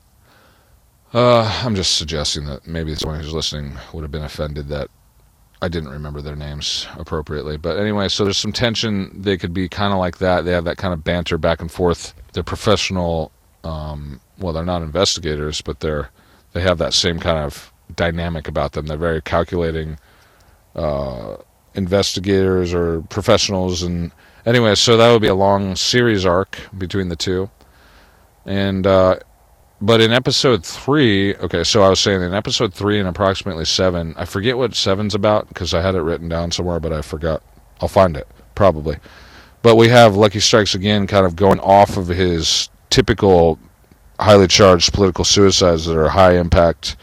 Uh, I'm just suggesting that maybe someone who's listening would have been offended that I didn't remember their names appropriately. But anyway, so there's some tension. They could be kind of like that. They have that kind of banter back and forth. They're professional. Um, well, they're not investigators, but they're they have that same kind of dynamic about them. They're very calculating uh, investigators or professionals. And anyway, so that would be a long series arc between the two. And uh, but in episode three, okay, so I was saying in episode three and approximately seven, I forget what seven's about because I had it written down somewhere, but I forgot. I'll find it, probably. But we have Lucky Strikes Again kind of going off of his typical highly charged political suicides that are high-impact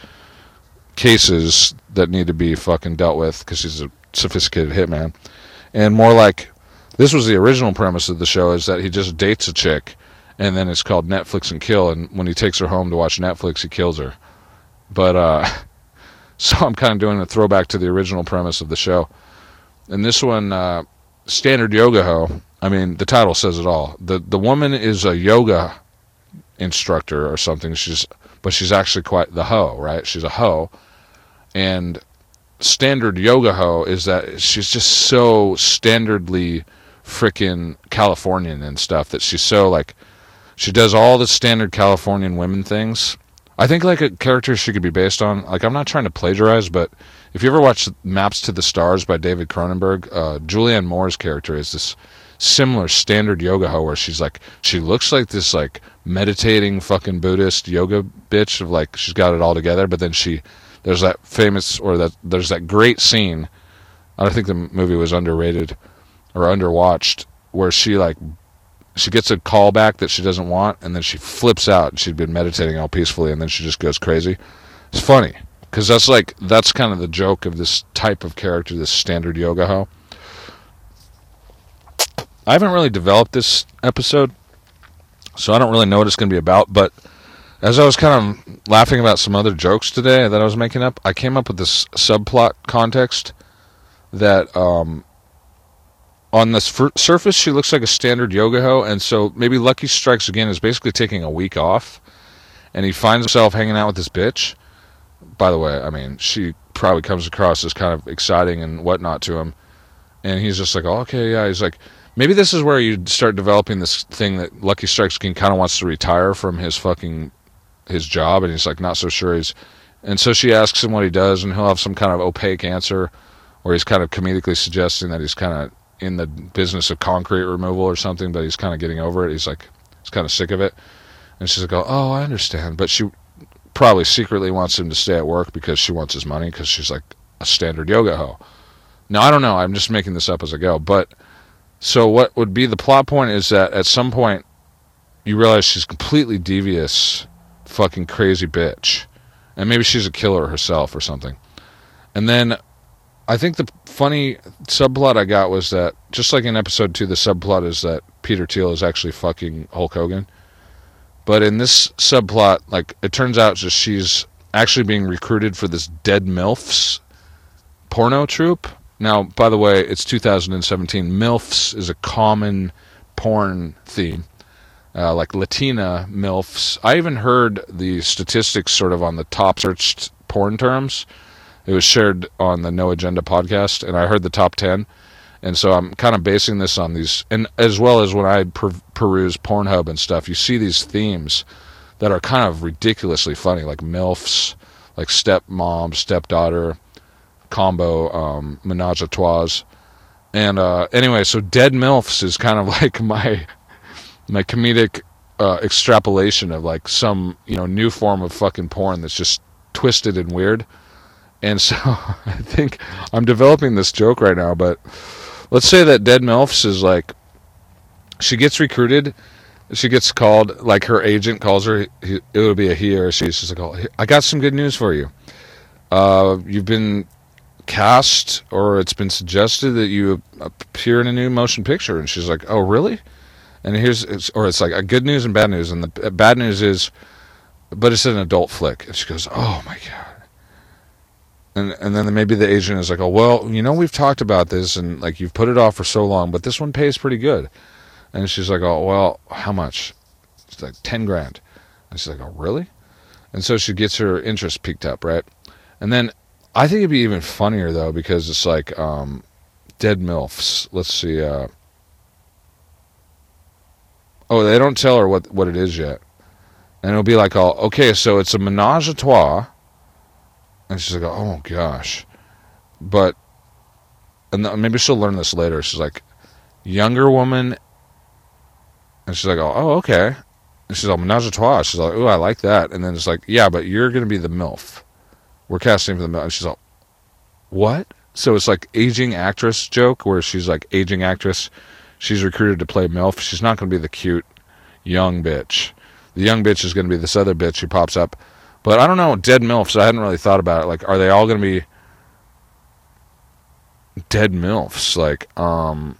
cases that need to be fucking dealt with because he's a sophisticated hitman. And more like, this was the original premise of the show, is that he just dates a chick, and then it's called Netflix and Kill, and when he takes her home to watch Netflix, he kills her. But, uh, so I'm kind of doing a throwback to the original premise of the show. And this one, uh, Standard Yoga Ho, I mean, the title says it all. The the woman is a yoga instructor or something, she's but she's actually quite the hoe, right? She's a hoe. And Standard Yoga Ho is that she's just so standardly frickin' Californian and stuff that she's so, like, she does all the standard Californian women things. I think, like, a character she could be based on, like, I'm not trying to plagiarize, but if you ever watch Maps to the Stars by David Cronenberg, uh, Julianne Moore's character is this similar Standard Yoga Ho where she's like, she looks like this, like, meditating fucking Buddhist yoga bitch of, like, she's got it all together, but then she, there's that famous, or that, there's that great scene, I don't think the movie was underrated or underwatched, where she, like, she gets a call back that she doesn't want, and then she flips out, and she'd been meditating all peacefully, and then she just goes crazy. It's funny, because that's, like, that's kind of the joke of this type of character, this Standard Yoga Ho. I haven't really developed this episode, so I don't really know what it's going to be about, but as I was kind of laughing about some other jokes today that I was making up, I came up with this subplot context that, um, on the f- surface, she looks like a Standard Yoga Ho, and so maybe Lucky Strikes Again is basically taking a week off, and he finds himself hanging out with this bitch. By the way, I mean, she probably comes across as kind of exciting and whatnot to him, and he's just like, oh, okay, yeah, he's like, maybe this is where you start developing this thing that Lucky Strikes Again kind of wants to retire from his fucking, his job, and he's like not so sure he's, and so she asks him what he does, and he'll have some kind of opaque answer, or he's kind of comedically suggesting that he's kind of in the business of concrete removal or something, but he's kind of getting over it. He's like, he's kind of sick of it. And she's like, oh, I understand. But she probably secretly wants him to stay at work because she wants his money, because she's like a Standard Yoga Ho. Now, I don't know. I'm just making this up as I go. But so what would be the plot point is that at some point you realize she's completely devious, fucking crazy bitch. And maybe she's a killer herself or something. And then I think the funny subplot I got was that, just like in episode two, the subplot is that Peter Thiel is actually fucking Hulk Hogan. But in this subplot, like, it turns out that she's actually being recruited for this Dead MILFs porno troupe. Now, by the way, it's two thousand seventeen. MILFs is a common porn theme. Uh, like Latina MILFs. I even heard the statistics sort of on the top searched porn terms. It was shared on the No Agenda podcast, and I heard the top ten. And so I'm kind of basing this on these, and as well as when I per- peruse Pornhub and stuff, you see these themes that are kind of ridiculously funny, like MILFs, like stepmom, stepdaughter, combo, um, menage a trois. And uh, anyway, so Dead MILFs is kind of like my my comedic uh, extrapolation of like some, you know, new form of fucking porn that's just twisted and weird. And so I think I'm developing this joke right now, but let's say that Dead MILFs is like, she gets recruited, she gets called, like her agent calls her, it would be a he or a she, she's like, oh, I got some good news for you. Uh, you've been cast, or it's been suggested that you appear in a new motion picture. And she's like, oh, really? And here's, it's, or it's like a good news and bad news. And the bad news is, but it's an adult flick. And she goes, oh my God. And and then maybe the agent is like, oh, well, you know, we've talked about this, and like you've put it off for so long, but this one pays pretty good. And she's like, oh, well, how much? It's like ten grand. And she's like, oh, really? And so she gets her interest picked up, right? And then I think it'd be even funnier, though, because it's like um, dead MILFs. Let's see. Uh, oh, they don't tell her what, what it is yet. And it'll be like, oh, okay, so it's a menage a trois. And she's like, oh, gosh. But, and maybe she'll learn this later. She's like, younger woman. And she's like, oh, oh okay. And she's like, menage a trois. She's like, ooh, I like that. And then it's like, yeah, but you're going to be the MILF. We're casting for the MILF. And she's like, what? So it's like aging actress joke where she's like aging actress. She's recruited to play MILF. She's not going to be the cute young bitch. The young bitch is going to be this other bitch who pops up. But I don't know, dead MILFs, I hadn't really thought about it. Like, are they all going to be dead MILFs? Like, um...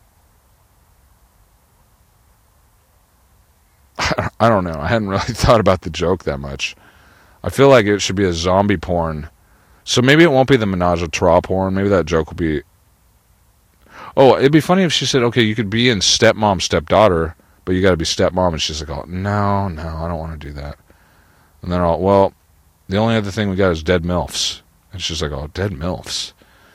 I don't know. I hadn't really thought about the joke that much. I feel like it should be a zombie porn. So maybe it won't be the menage a trois porn. Maybe that joke will be... Oh, it'd be funny if she said, okay, you could be in stepmom, stepdaughter, but you got to be stepmom. And she's like, oh, no, no, I don't want to do that. And then all, well, the only other thing we got is dead MILFs. And she's like, oh, dead MILFs.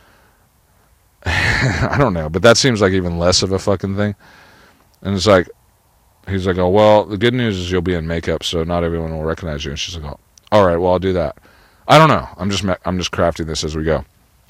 I don't know, but that seems like even less of a fucking thing. And it's like, he's like, oh, well, the good news is you'll be in makeup, so not everyone will recognize you. And she's like, oh, all right, well, I'll do that. I don't know. I'm just I'm just crafting this as we go.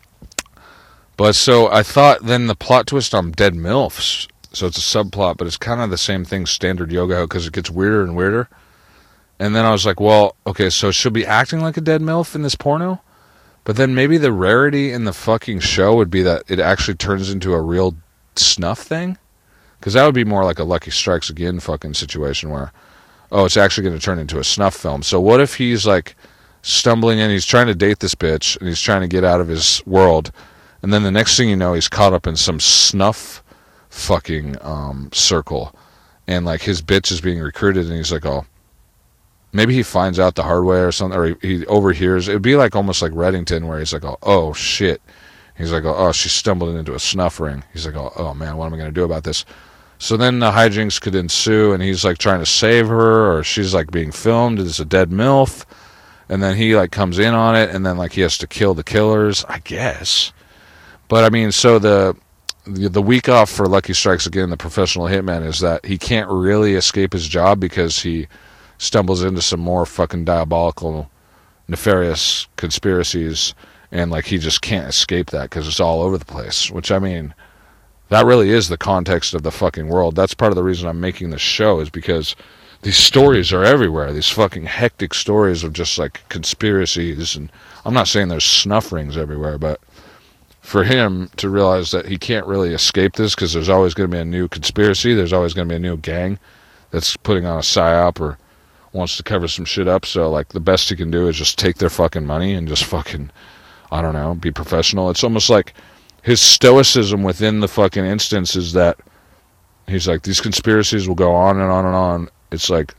But so I thought then the plot twist on dead MILFs, so it's a subplot, but it's kind of the same thing, standard yoga, because it gets weirder and weirder. And then I was like, well, okay, so she'll be acting like a dead MILF in this porno? But then maybe the rarity in the fucking show would be that it actually turns into a real snuff thing? Because that would be more like a Lucky Strikes Again fucking situation where, oh, it's actually going to turn into a snuff film. So what if he's like stumbling in, he's trying to date this bitch, and he's trying to get out of his world, and then the next thing you know, he's caught up in some snuff fucking um, circle, and like his bitch is being recruited, and he's like, oh, maybe he finds out the hard way or something, or he, he overhears. It would be like almost like Reddington, where he's like, oh, oh shit. He's like, oh, oh, she stumbled into a snuff ring. He's like, oh, oh man, what am I going to do about this? So then the hijinks could ensue, and he's like trying to save her, or she's like being filmed as a dead MILF, and then he like comes in on it, and then like he has to kill the killers, I guess. But I mean, so the the, the week off for Lucky Strikes Again, the professional hitman, is that he can't really escape his job because he stumbles into some more fucking diabolical, nefarious conspiracies, and like he just can't escape that because it's all over the place. Which, I mean, that really is the context of the fucking world. That's part of the reason I'm making this show, is because these stories are everywhere. These fucking hectic stories of just like conspiracies. And I'm not saying there's snuff rings everywhere, but for him to realize that he can't really escape this because there's always going to be a new conspiracy. There's always going to be a new gang that's putting on a psyop or wants to cover some shit up. So like the best he can do is just take their fucking money and just fucking, I don't know, be professional. It's almost like his stoicism within the fucking instance is that he's like, these conspiracies will go on and on and on. It's like,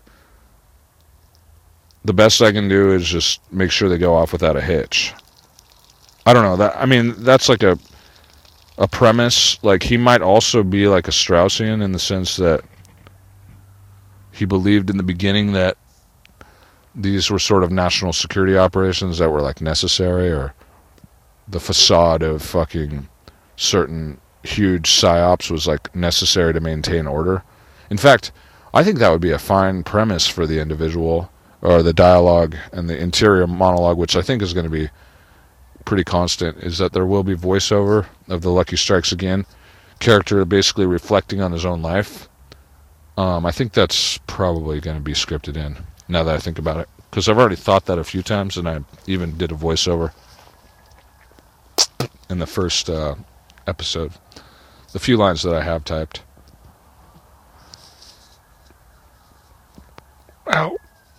the best I can do is just make sure they go off without a hitch. I don't know. That I mean, that's like a a premise. Like, he might also be like a Straussian in the sense that he believed in the beginning that these were sort of national security operations that were like necessary, or the facade of fucking certain huge psyops was like necessary to maintain order. In fact, I think that would be a fine premise for the individual, or the dialogue and the interior monologue, which I think is going to be pretty constant, is that there will be voiceover of the Lucky Strikes Again character basically reflecting on his own life. Um, I think that's probably going to be scripted in, now that I think about it. Because I've already thought that a few times, and I even did a voiceover in the first uh, episode. The few lines that I have typed. Ow.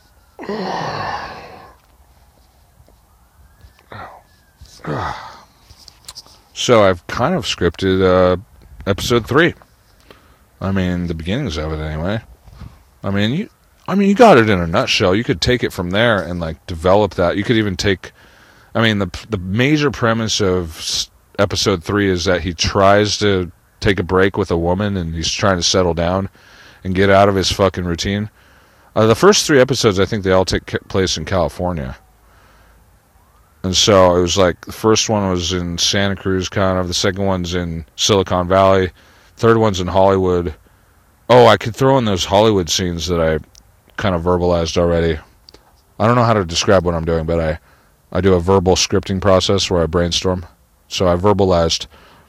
So I've kind of scripted uh, episode three. I mean, the beginnings of it anyway. I mean, you I mean, you got it in a nutshell. You could take it from there and like develop that. You could even take I mean, the the major premise of episode three is that he tries to take a break with a woman, and he's trying to settle down and get out of his fucking routine. Uh, the first three episodes, I think they all take place in California. And so it was like, the first one was in Santa Cruz, kind of. The second one's in Silicon Valley. Third one's in Hollywood. Oh, I could throw in those Hollywood scenes that I kind of verbalized already. I don't know how to describe what I'm doing, but I, I do a verbal scripting process where I brainstorm. So I verbalized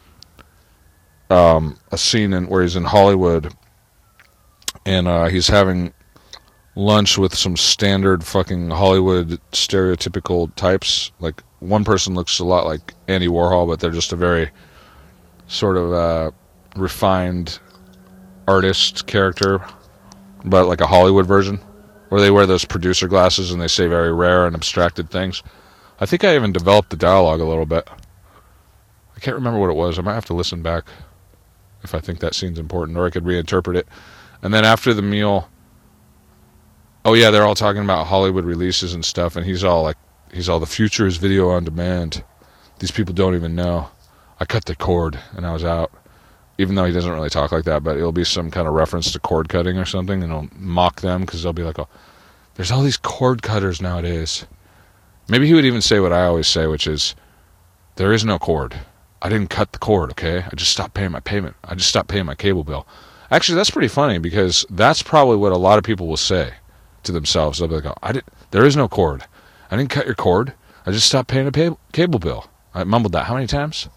um, a scene in, where he's in Hollywood, and uh, he's having lunch with some standard fucking Hollywood stereotypical types. Like, one person looks a lot like Andy Warhol, but they're just a very sort of uh, refined artist character, but like a Hollywood version, where they wear those producer glasses and they say very rare and abstracted things. I think I even developed the dialogue a little bit. I can't remember what it was. I might have to listen back if I think that scene's important, or I could reinterpret it. And then after the meal, oh yeah, they're all talking about Hollywood releases and stuff, and he's all like, he's all, the future is video on demand. These people don't even know. I cut the cord and I was out. Even though he doesn't really talk like that, but it'll be some kind of reference to cord cutting or something, and he'll mock them because they'll be like, oh, there's all these cord cutters nowadays. Maybe he would even say what I always say, which is, there is no cord. I didn't cut the cord, okay? I just stopped paying my payment. I just stopped paying my cable bill. Actually, that's pretty funny, because that's probably what a lot of people will say to themselves. They'll be like, oh, I didn't, there is no cord. I didn't cut your cord. I just stopped paying a pay, cable bill. I mumbled that how many times?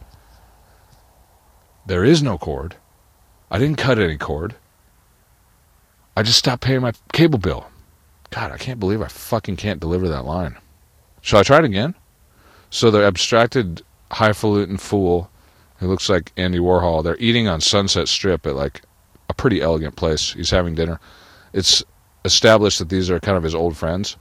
There is no cord. I didn't cut any cord. I just stopped paying my cable bill. God, I can't believe I fucking can't deliver that line. Shall I try it again? So the abstracted, highfalutin fool who looks like Andy Warhol, they're eating on Sunset Strip at like a pretty elegant place. He's having dinner. It's established that these are kind of his old friends.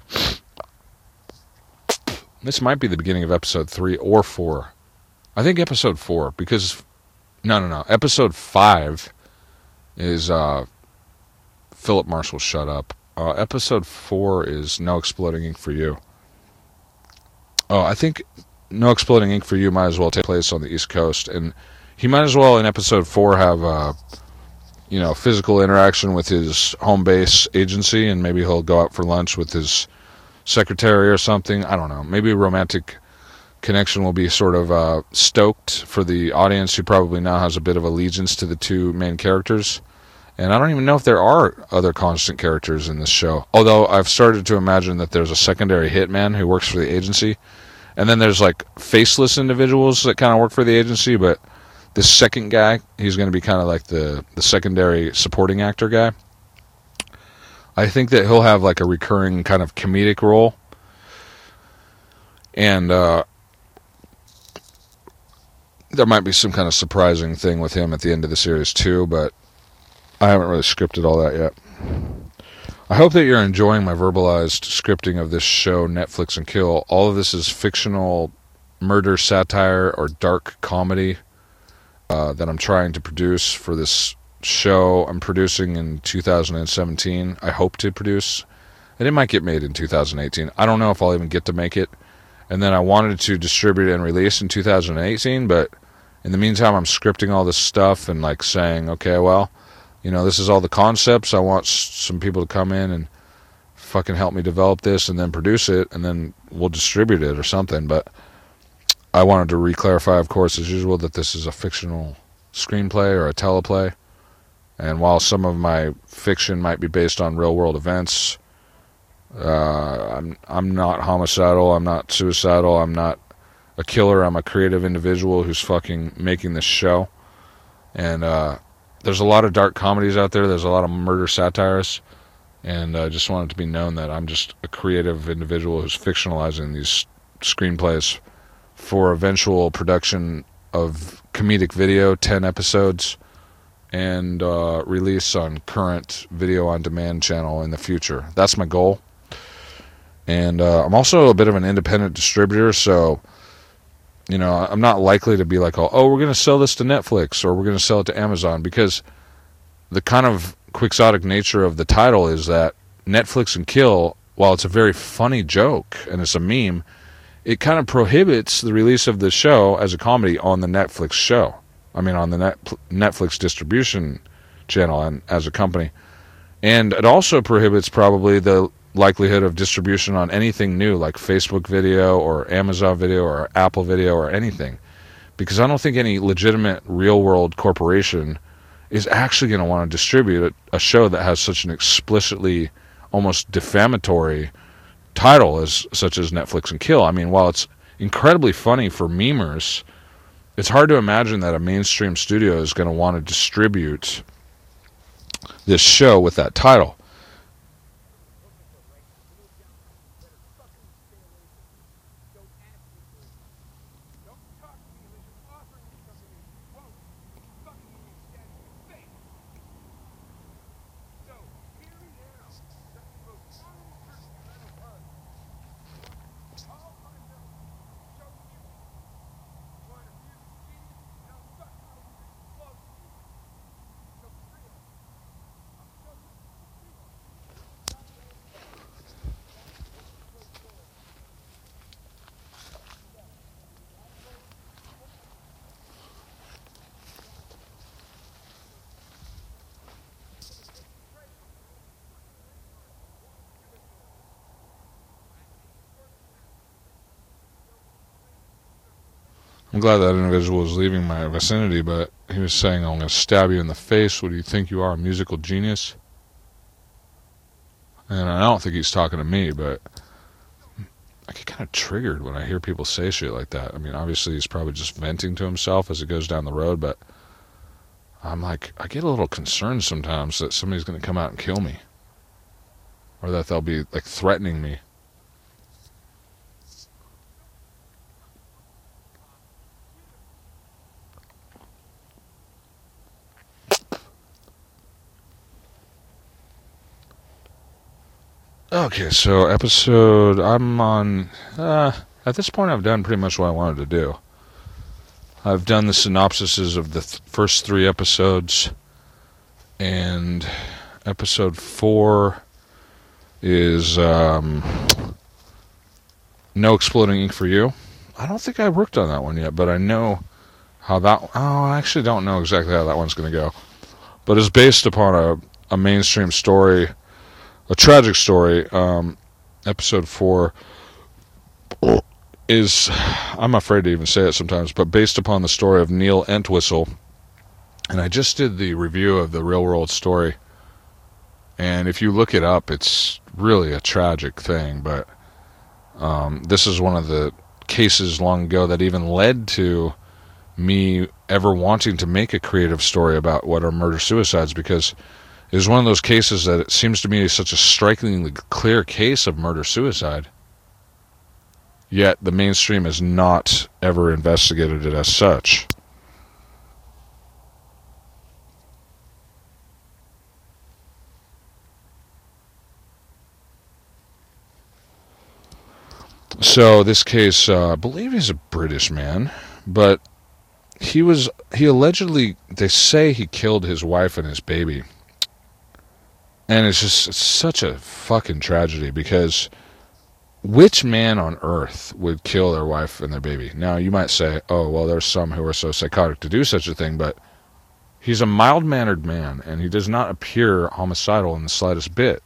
This might be the beginning of episode three or four. I think episode four, because... No, no, no. Episode five is uh, Philip Marshall, Shut Up. Uh, episode four is No Exploding Ink for You. Oh, I think No Exploding Ink for You might as well take place on the East Coast. And he might as well, in episode four, have uh, you know, physical interaction with his home base agency, and maybe he'll go out for lunch with his secretary or something. I don't know. Maybe a romantic connection will be sort of uh, stoked for the audience, who probably now has a bit of allegiance to the two main characters. And I don't even know if there are other constant characters in this show. Although I've started to imagine that there's a secondary hitman who works for the agency. And then there's like faceless individuals that kind of work for the agency. But this second guy, he's going to be kind of like the, the secondary supporting actor guy. I think that he'll have like a recurring kind of comedic role. And uh, there might be some kind of surprising thing with him at the end of the series too, but I haven't really scripted all that yet. I hope that you're enjoying my verbalized scripting of this show, Netflix and Kill. All of this is fictional murder satire or dark comedy uh, that I'm trying to produce for this show I'm producing in two thousand seventeen. I hope to produce, and it might get made in two thousand eighteen. I don't know if I'll even get to make it. And then I wanted to distribute and release in two thousand eighteen, but in the meantime, I'm scripting all this stuff and like saying, okay, well, you know, this is all the concepts. I want some people to come in and fucking help me develop this and then produce it, and then we'll distribute it or something. But I wanted to re-clarify, of course, as usual, that this is a fictional screenplay or a teleplay. And while some of my fiction might be based on real-world events, uh, I'm I'm not homicidal, I'm not suicidal, I'm not a killer, I'm a creative individual who's fucking making this show. And uh, there's a lot of dark comedies out there, there's a lot of murder satires, and I uh, just want it to be known that I'm just a creative individual who's fictionalizing these screenplays for eventual production of comedic video, ten episodes, and uh, release on current video on demand channel in the future. That's my goal. And uh, I'm also a bit of an independent distributor, so, you know, I'm not likely to be like, oh, we're going to sell this to Netflix or we're going to sell it to Amazon, because the kind of quixotic nature of the title is that Netflix and Kill, while it's a very funny joke and it's a meme, it kind of prohibits the release of the show as a comedy on the Netflix show. I mean, on the net, Netflix distribution channel and as a company. And it also prohibits probably the likelihood of distribution on anything new like Facebook video or Amazon video or Apple video or anything. Because I don't think any legitimate real-world corporation is actually going to want to distribute a show that has such an explicitly almost defamatory title as such as Netflix and Kill. I mean, while it's incredibly funny for memers, it's hard to imagine that a mainstream studio is going to want to distribute this show with that title. I'm glad that individual was leaving my vicinity, but he was saying, I'm going to stab you in the face. What do you think you are, a musical genius? And I don't think he's talking to me, but I get kind of triggered when I hear people say shit like that. I mean, obviously he's probably just venting to himself as he goes down the road, but I'm like, I get a little concerned sometimes that somebody's going to come out and kill me. Or that they'll be, like, threatening me. Okay, so episode, I'm on, uh, at this point I've done pretty much what I wanted to do. I've done the synopsises of the th- first three episodes, and episode four is, um, No Exploding Ink for You. I don't think I worked on that one yet, but I know how that, oh, I actually don't know exactly how that one's going to go. But it's based upon a, a mainstream story, a tragic story. Um, episode four is, I'm afraid to even say it sometimes, but based upon the story of Neil Entwistle. And I just did the review of the real world story. And if you look it up, it's really a tragic thing. But um, this is one of the cases long ago that even led to me ever wanting to make a creative story about what are murder-suicides, because it was one of those cases that it seems to me is such a strikingly clear case of murder-suicide. Yet the mainstream has not ever investigated it as such. So this case, uh, I believe he's a British man, but he was, he allegedly, they say he killed his wife and his baby. And it's just it's such a fucking tragedy, because which man on earth would kill their wife and their baby? Now, you might say, oh, well, there's some who are so psychotic to do such a thing, but he's a mild-mannered man, and he does not appear homicidal in the slightest bit.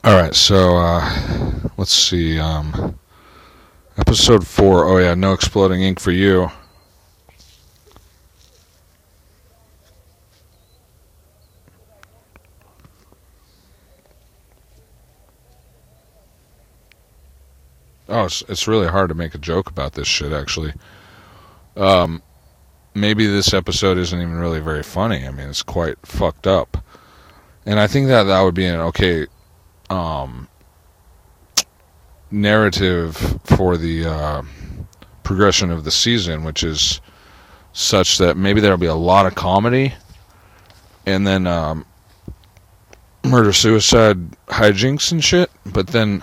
All right, so uh, let's see. Um, episode four. Oh yeah, no exploding ink for you. Oh, it's, it's really hard to make a joke about this shit, actually. Um, maybe this episode isn't even really very funny. I mean, it's quite fucked up. And I think that that would be an okay um, narrative for the uh, progression of the season, which is such that maybe there'll be a lot of comedy, and then um, murder-suicide hijinks and shit, but then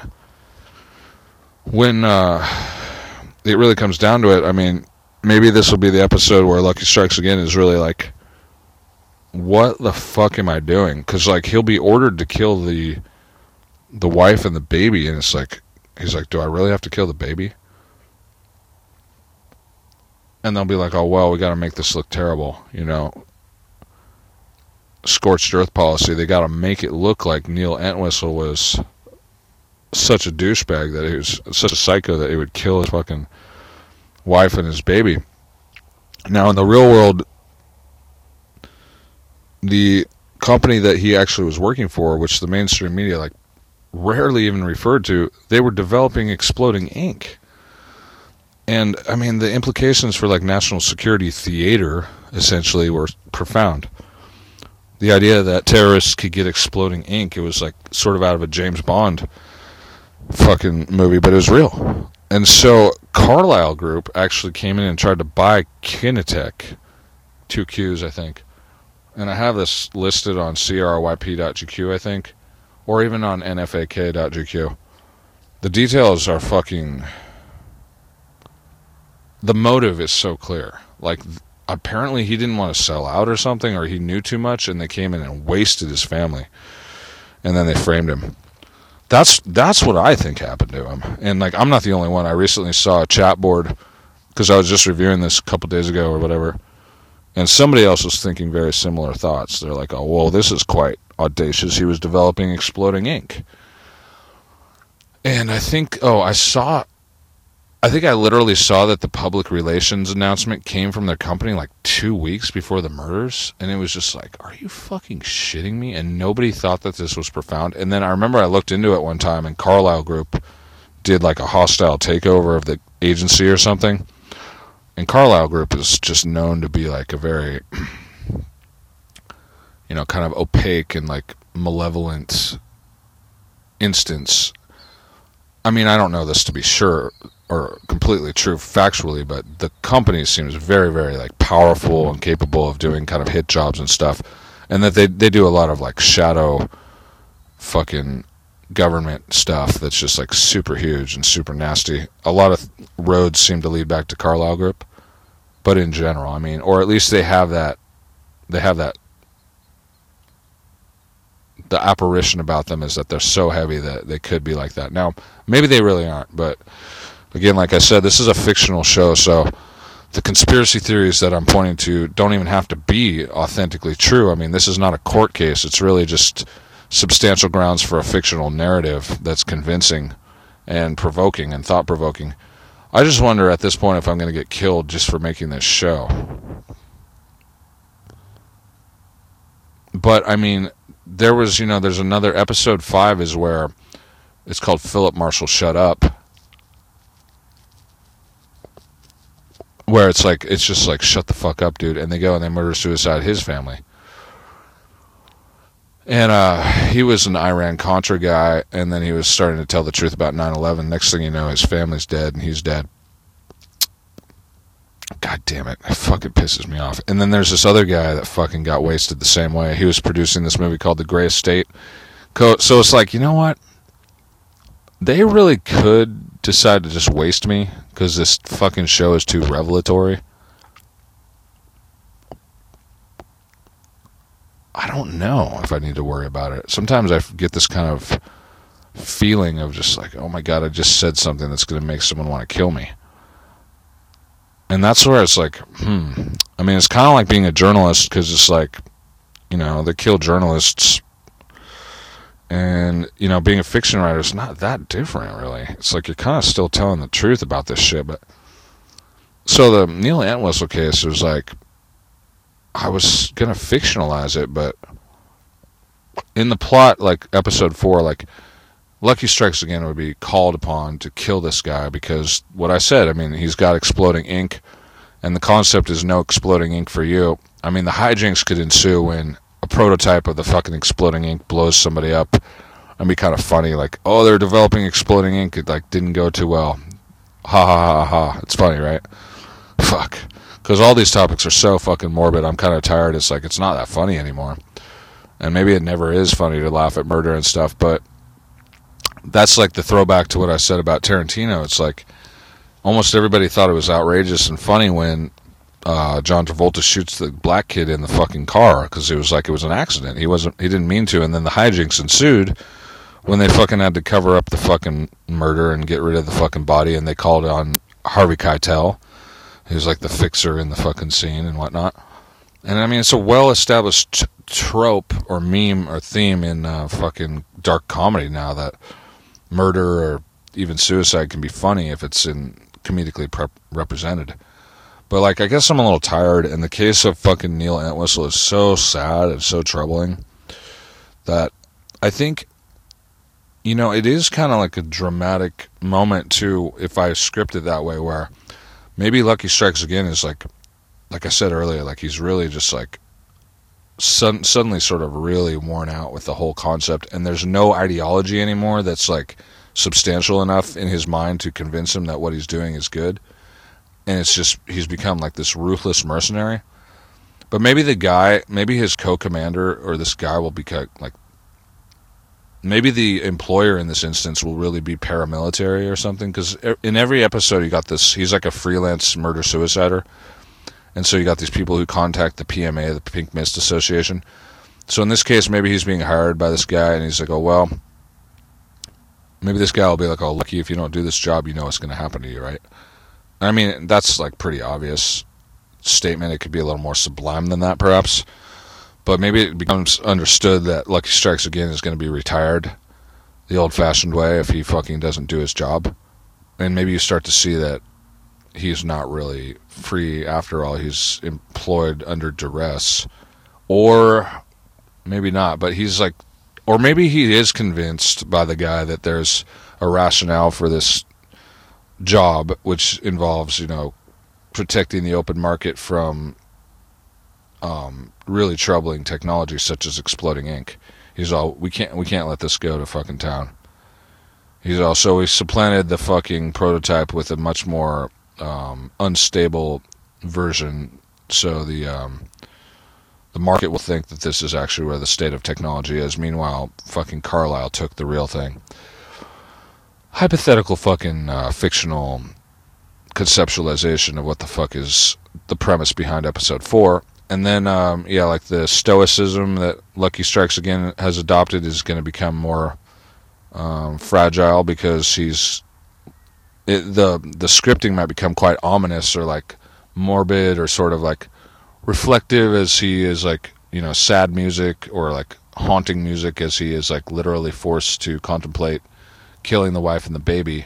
when uh, it really comes down to it, I mean, maybe this will be the episode where Lucky Strikes Again is really like, what the fuck am I doing? Because, like, he'll be ordered to kill the the wife and the baby, and it's like, he's like, do I really have to kill the baby? And they'll be like, oh, well, we got to make this look terrible, you know. Scorched earth policy, they got to make it look like Neil Entwistle was such a douchebag, that he was such a psycho that he would kill his fucking wife and his baby. Now, in the real world, the company that he actually was working for, which the mainstream media like rarely even referred to, they were developing exploding ink. And I mean, the implications for like national security theater essentially were profound. The idea that terrorists could get exploding ink, it was like sort of out of a James Bond fucking movie, but it was real. And so Carlyle Group actually came in and tried to buy Kinetech, two Q's I think, and I have this listed on C R Y P dot G Q I think, or even on N F A K dot G Q. The details are fucking, the motive is so clear. Like, apparently he didn't want to sell out or something, or he knew too much, and they came in and wasted his family, and then they framed him. That's that's what I think happened to him. And, like, I'm not the only one. I recently saw a chat board, because I was just reviewing this a couple days ago or whatever, and somebody else was thinking very similar thoughts. They're like, oh, well, this is quite audacious. He was developing exploding ink. And I think, oh, I saw, I think I literally saw that the public relations announcement came from their company like two weeks before the murders. And it was just like, are you fucking shitting me? And nobody thought that this was profound. And then I remember I looked into it one time, and Carlyle Group did like a hostile takeover of the agency or something. And Carlyle Group is just known to be like a very, you know, kind of opaque and like malevolent instance. I mean, I don't know this to be sure or completely true factually, but the company seems very, very like powerful and capable of doing kind of hit jobs and stuff. And that they, they do a lot of like shadow fucking government stuff that's just like super huge and super nasty. A lot of roads seem to lead back to Carlyle Group, but in general, I mean, or at least they have that, they have that, the apparition about them is that they're so heavy that they could be like that. Now, maybe they really aren't, but again, like I said, this is a fictional show, so the conspiracy theories that I'm pointing to don't even have to be authentically true. I mean, this is not a court case. It's really just substantial grounds for a fictional narrative that's convincing and provoking and thought-provoking. I just wonder at this point if I'm going to get killed just for making this show. But, I mean, there was, you know, there's another, episode five is where it's called Philip Marshall Shut Up, where it's like, it's just like, shut the fuck up, dude, and they go and they murder-suicide his family. And uh, he was an Iran-Contra guy, and then he was starting to tell the truth about nine eleven. Next thing you know, his family's dead, and he's dead. God damn it. It fucking pisses me off. And then there's this other guy that fucking got wasted the same way. He was producing this movie called The Gray Estate. So it's like, you know what? They really could decide to just waste me because this fucking show is too revelatory. I don't know if I need to worry about it. Sometimes I get this kind of feeling of just like, oh my God, I just said something that's going to make someone want to kill me. And that's where it's like, hmm. I mean, it's kind of like being a journalist, because it's like, you know, they kill journalists And, you know, being a fiction writer is not that different, really. It's like you're kind of still telling the truth about this shit. But so the Neil Entwistle case was like, I was going to fictionalize it, but in the plot, like episode four, like Lucky Strikes Again would be called upon to kill this guy because what I said, I mean, he's got exploding ink, and the concept is no exploding ink for you. I mean, the hijinks could ensue when a prototype of the fucking exploding ink blows somebody up and be kind of funny, like, oh, they're developing exploding ink, it like didn't go too well. Ha ha ha ha. It's funny, right? Fuck. Because all these topics are so fucking morbid, I'm kind of tired. It's like, it's not that funny anymore. And maybe it never is funny to laugh at murder and stuff, but that's like the throwback to what I said about Tarantino. It's like, almost everybody thought it was outrageous and funny when Uh, John Travolta shoots the black kid in the fucking car because it was like it was an accident. He wasn't. He didn't mean to. And then the hijinks ensued when they fucking had to cover up the fucking murder and get rid of the fucking body. And they called on Harvey Keitel. He was like the fixer in the fucking scene and whatnot. And I mean, it's a well-established t- trope or meme or theme in uh, fucking dark comedy now that murder or even suicide can be funny if it's in comedically pre- represented. But, like, I guess I'm a little tired, and the case of fucking Neil Entwistle is so sad and so troubling that I think, you know, it is kind of like a dramatic moment, too, if I script it that way, where maybe Lucky Strikes Again is, like, like I said earlier, like, he's really just, like, sud- suddenly sort of really worn out with the whole concept, and there's no ideology anymore that's, like, substantial enough in his mind to convince him that what he's doing is good. And it's just, he's become like this ruthless mercenary. But maybe the guy, maybe his co-commander or this guy will be like, maybe the employer in this instance will really be paramilitary or something. Because in every episode you got this, he's like a freelance murder-suicider. And so you got these people who contact the P M A, the Pink Mist Association. So in this case, maybe he's being hired by this guy and he's like, oh, well, maybe this guy will be like, oh, Lucky, if you don't do this job, you know what's going to happen to you, right? I mean, that's like pretty obvious statement. It could be a little more sublime than that, perhaps. But maybe it becomes understood that Lucky Strikes Again is going to be retired the old-fashioned way if he fucking doesn't do his job. And maybe you start to see that he's not really free after all. He's employed under duress. Or maybe not, but he's like... Or maybe he is convinced by the guy that there's a rationale for this job, which involves, you know, protecting the open market from um, really troubling technology such as exploding ink. He's all, we can't we can't let this go to fucking town. He's also, he supplanted the fucking prototype with a much more um, unstable version, so the um, the market will think that this is actually where the state of technology is. Meanwhile, fucking Carlisle took the real thing. Hypothetical fucking uh, fictional conceptualization of what the fuck is the premise behind episode four. And then, um, yeah, like the stoicism that Lucky Strikes Again has adopted is going to become more um, fragile because he's... It, the the scripting might become quite ominous or like morbid or sort of like reflective as he is like, you know, sad music or like haunting music as he is like literally forced to contemplate killing the wife and the baby.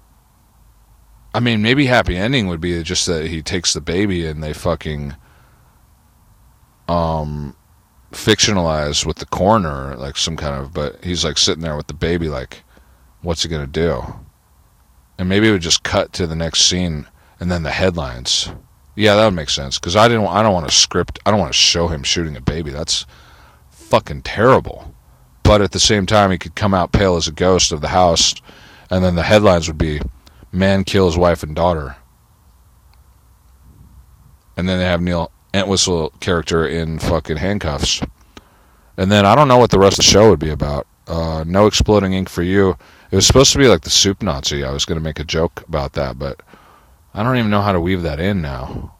I mean, maybe happy ending would be just that he takes the baby and they fucking um fictionalize with the coroner, like some kind of, but he's like sitting there with the baby like, what's he gonna do? And maybe it would just cut to the next scene and then the headlines. Yeah, that would make sense, because I didn't I don't want to script, I don't want to show him shooting a baby. That's fucking terrible. But at the same time, he could come out pale as a ghost of the house, and then the headlines would be, man kills wife and daughter. And then they have Neil Entwistle character in fucking handcuffs. And then I don't know what the rest of the show would be about. Uh, no exploding ink for you. It was supposed to be like the soup Nazi. I was going to make a joke about that, but I don't even know how to weave that in now.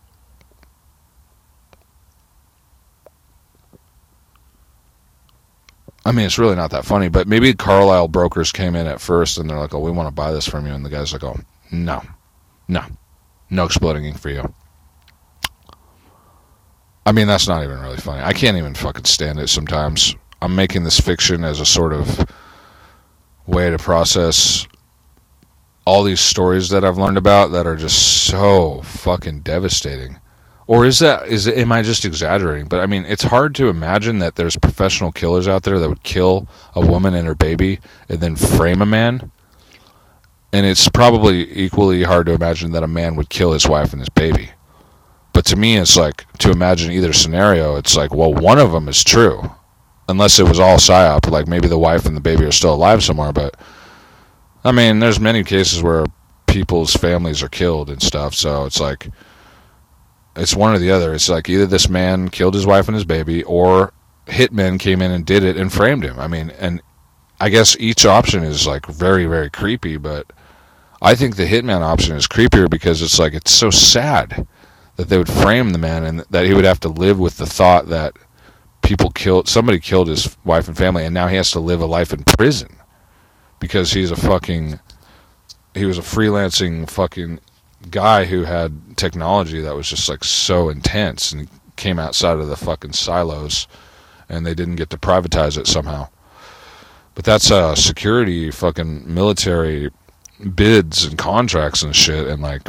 I mean, it's really not that funny, but maybe Carlisle brokers came in at first and they're like, oh, we want to buy this from you. And the guy's like, oh, no, no, no exploding ink for you. I mean, that's not even really funny. I can't even fucking stand it sometimes. I'm making this fiction as a sort of way to process all these stories that I've learned about that are just so fucking devastating. Or is that, is it, am I just exaggerating? But I mean, it's hard to imagine that there's professional killers out there that would kill a woman and her baby and then frame a man. And it's probably equally hard to imagine that a man would kill his wife and his baby. But to me, it's like, to imagine either scenario, it's like, well, one of them is true. Unless it was all psyop, like maybe the wife and the baby are still alive somewhere. But, I mean, there's many cases where people's families are killed and stuff, so it's like, it's one or the other. It's like either this man killed his wife and his baby, or hitmen came in and did it and framed him. I mean, and I guess each option is like very, very creepy, but I think the hitman option is creepier because it's like, it's so sad that they would frame the man and that he would have to live with the thought that people killed, somebody killed his wife and family, and now he has to live a life in prison because he's a fucking, he was a freelancing fucking guy who had technology that was just like so intense, and he came outside of the fucking silos and they didn't get to privatize it somehow. But that's uh security fucking military bids and contracts and shit, and like,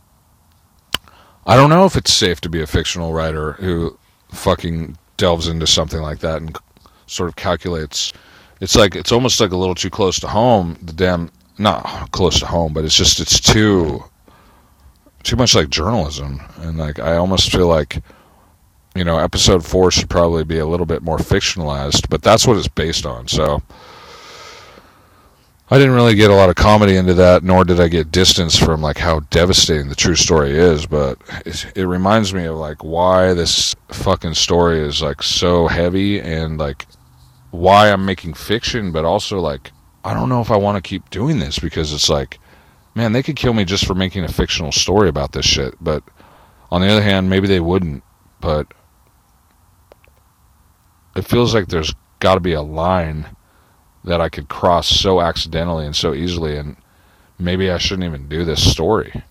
I don't know if it's safe to be a fictional writer who fucking delves into something like that and sort of calculates. It's like, it's almost like a little too close to home, the damn, not close to home, but it's just, it's too too much like journalism. And like, I almost feel like, you know, episode four should probably be a little bit more fictionalized, but that's what it's based on. So I didn't really get a lot of comedy into that, nor did I get distance from like how devastating the true story is. But it, it reminds me of like why this fucking story is like so heavy, and like why I'm making fiction, but also like, I don't know if I want to keep doing this, because it's like, man, they could kill me just for making a fictional story about this shit. But on the other hand, maybe they wouldn't. But it feels like there's got to be a line that I could cross so accidentally and so easily, and maybe I shouldn't even do this story.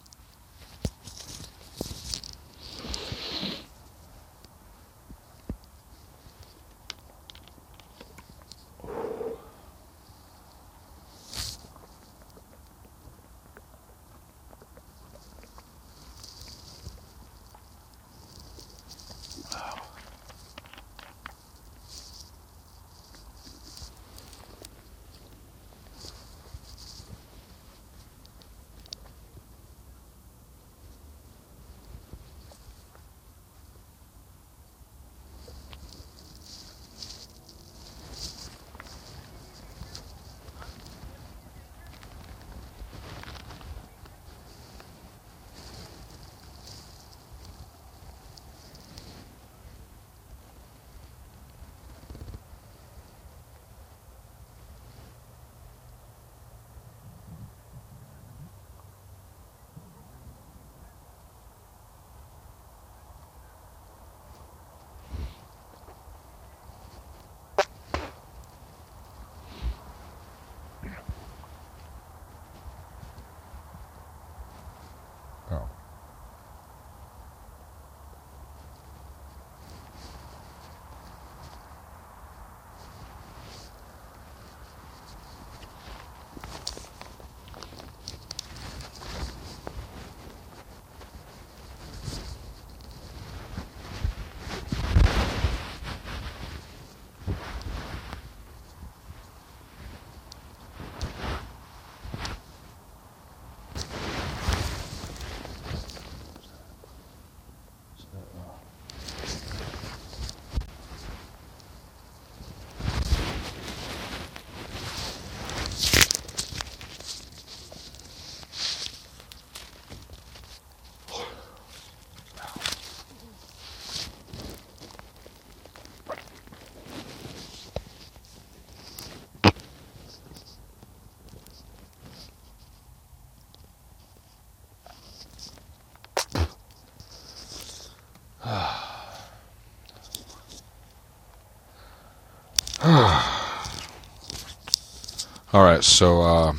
All right, so uh,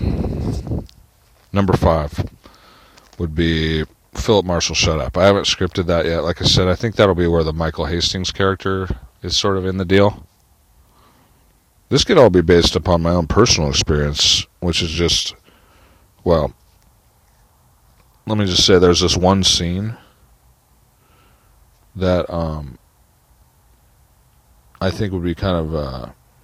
number five would be Philip Marshall Shut Up. I haven't scripted that yet. Like I said, I think that'll be where the Michael Hastings character is sort of in the deal. this could all be based upon my own personal experience, which is just, well, let me just say there's this one scene that um, I think would be kind of uh,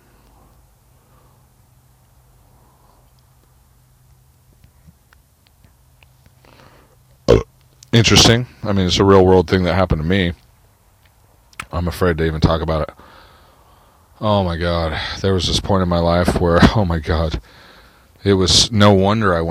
interesting. I mean, it's a real world thing that happened to me. I'm afraid to even talk about it. Oh my God. There was this point in my life where, oh my God, it was no wonder I went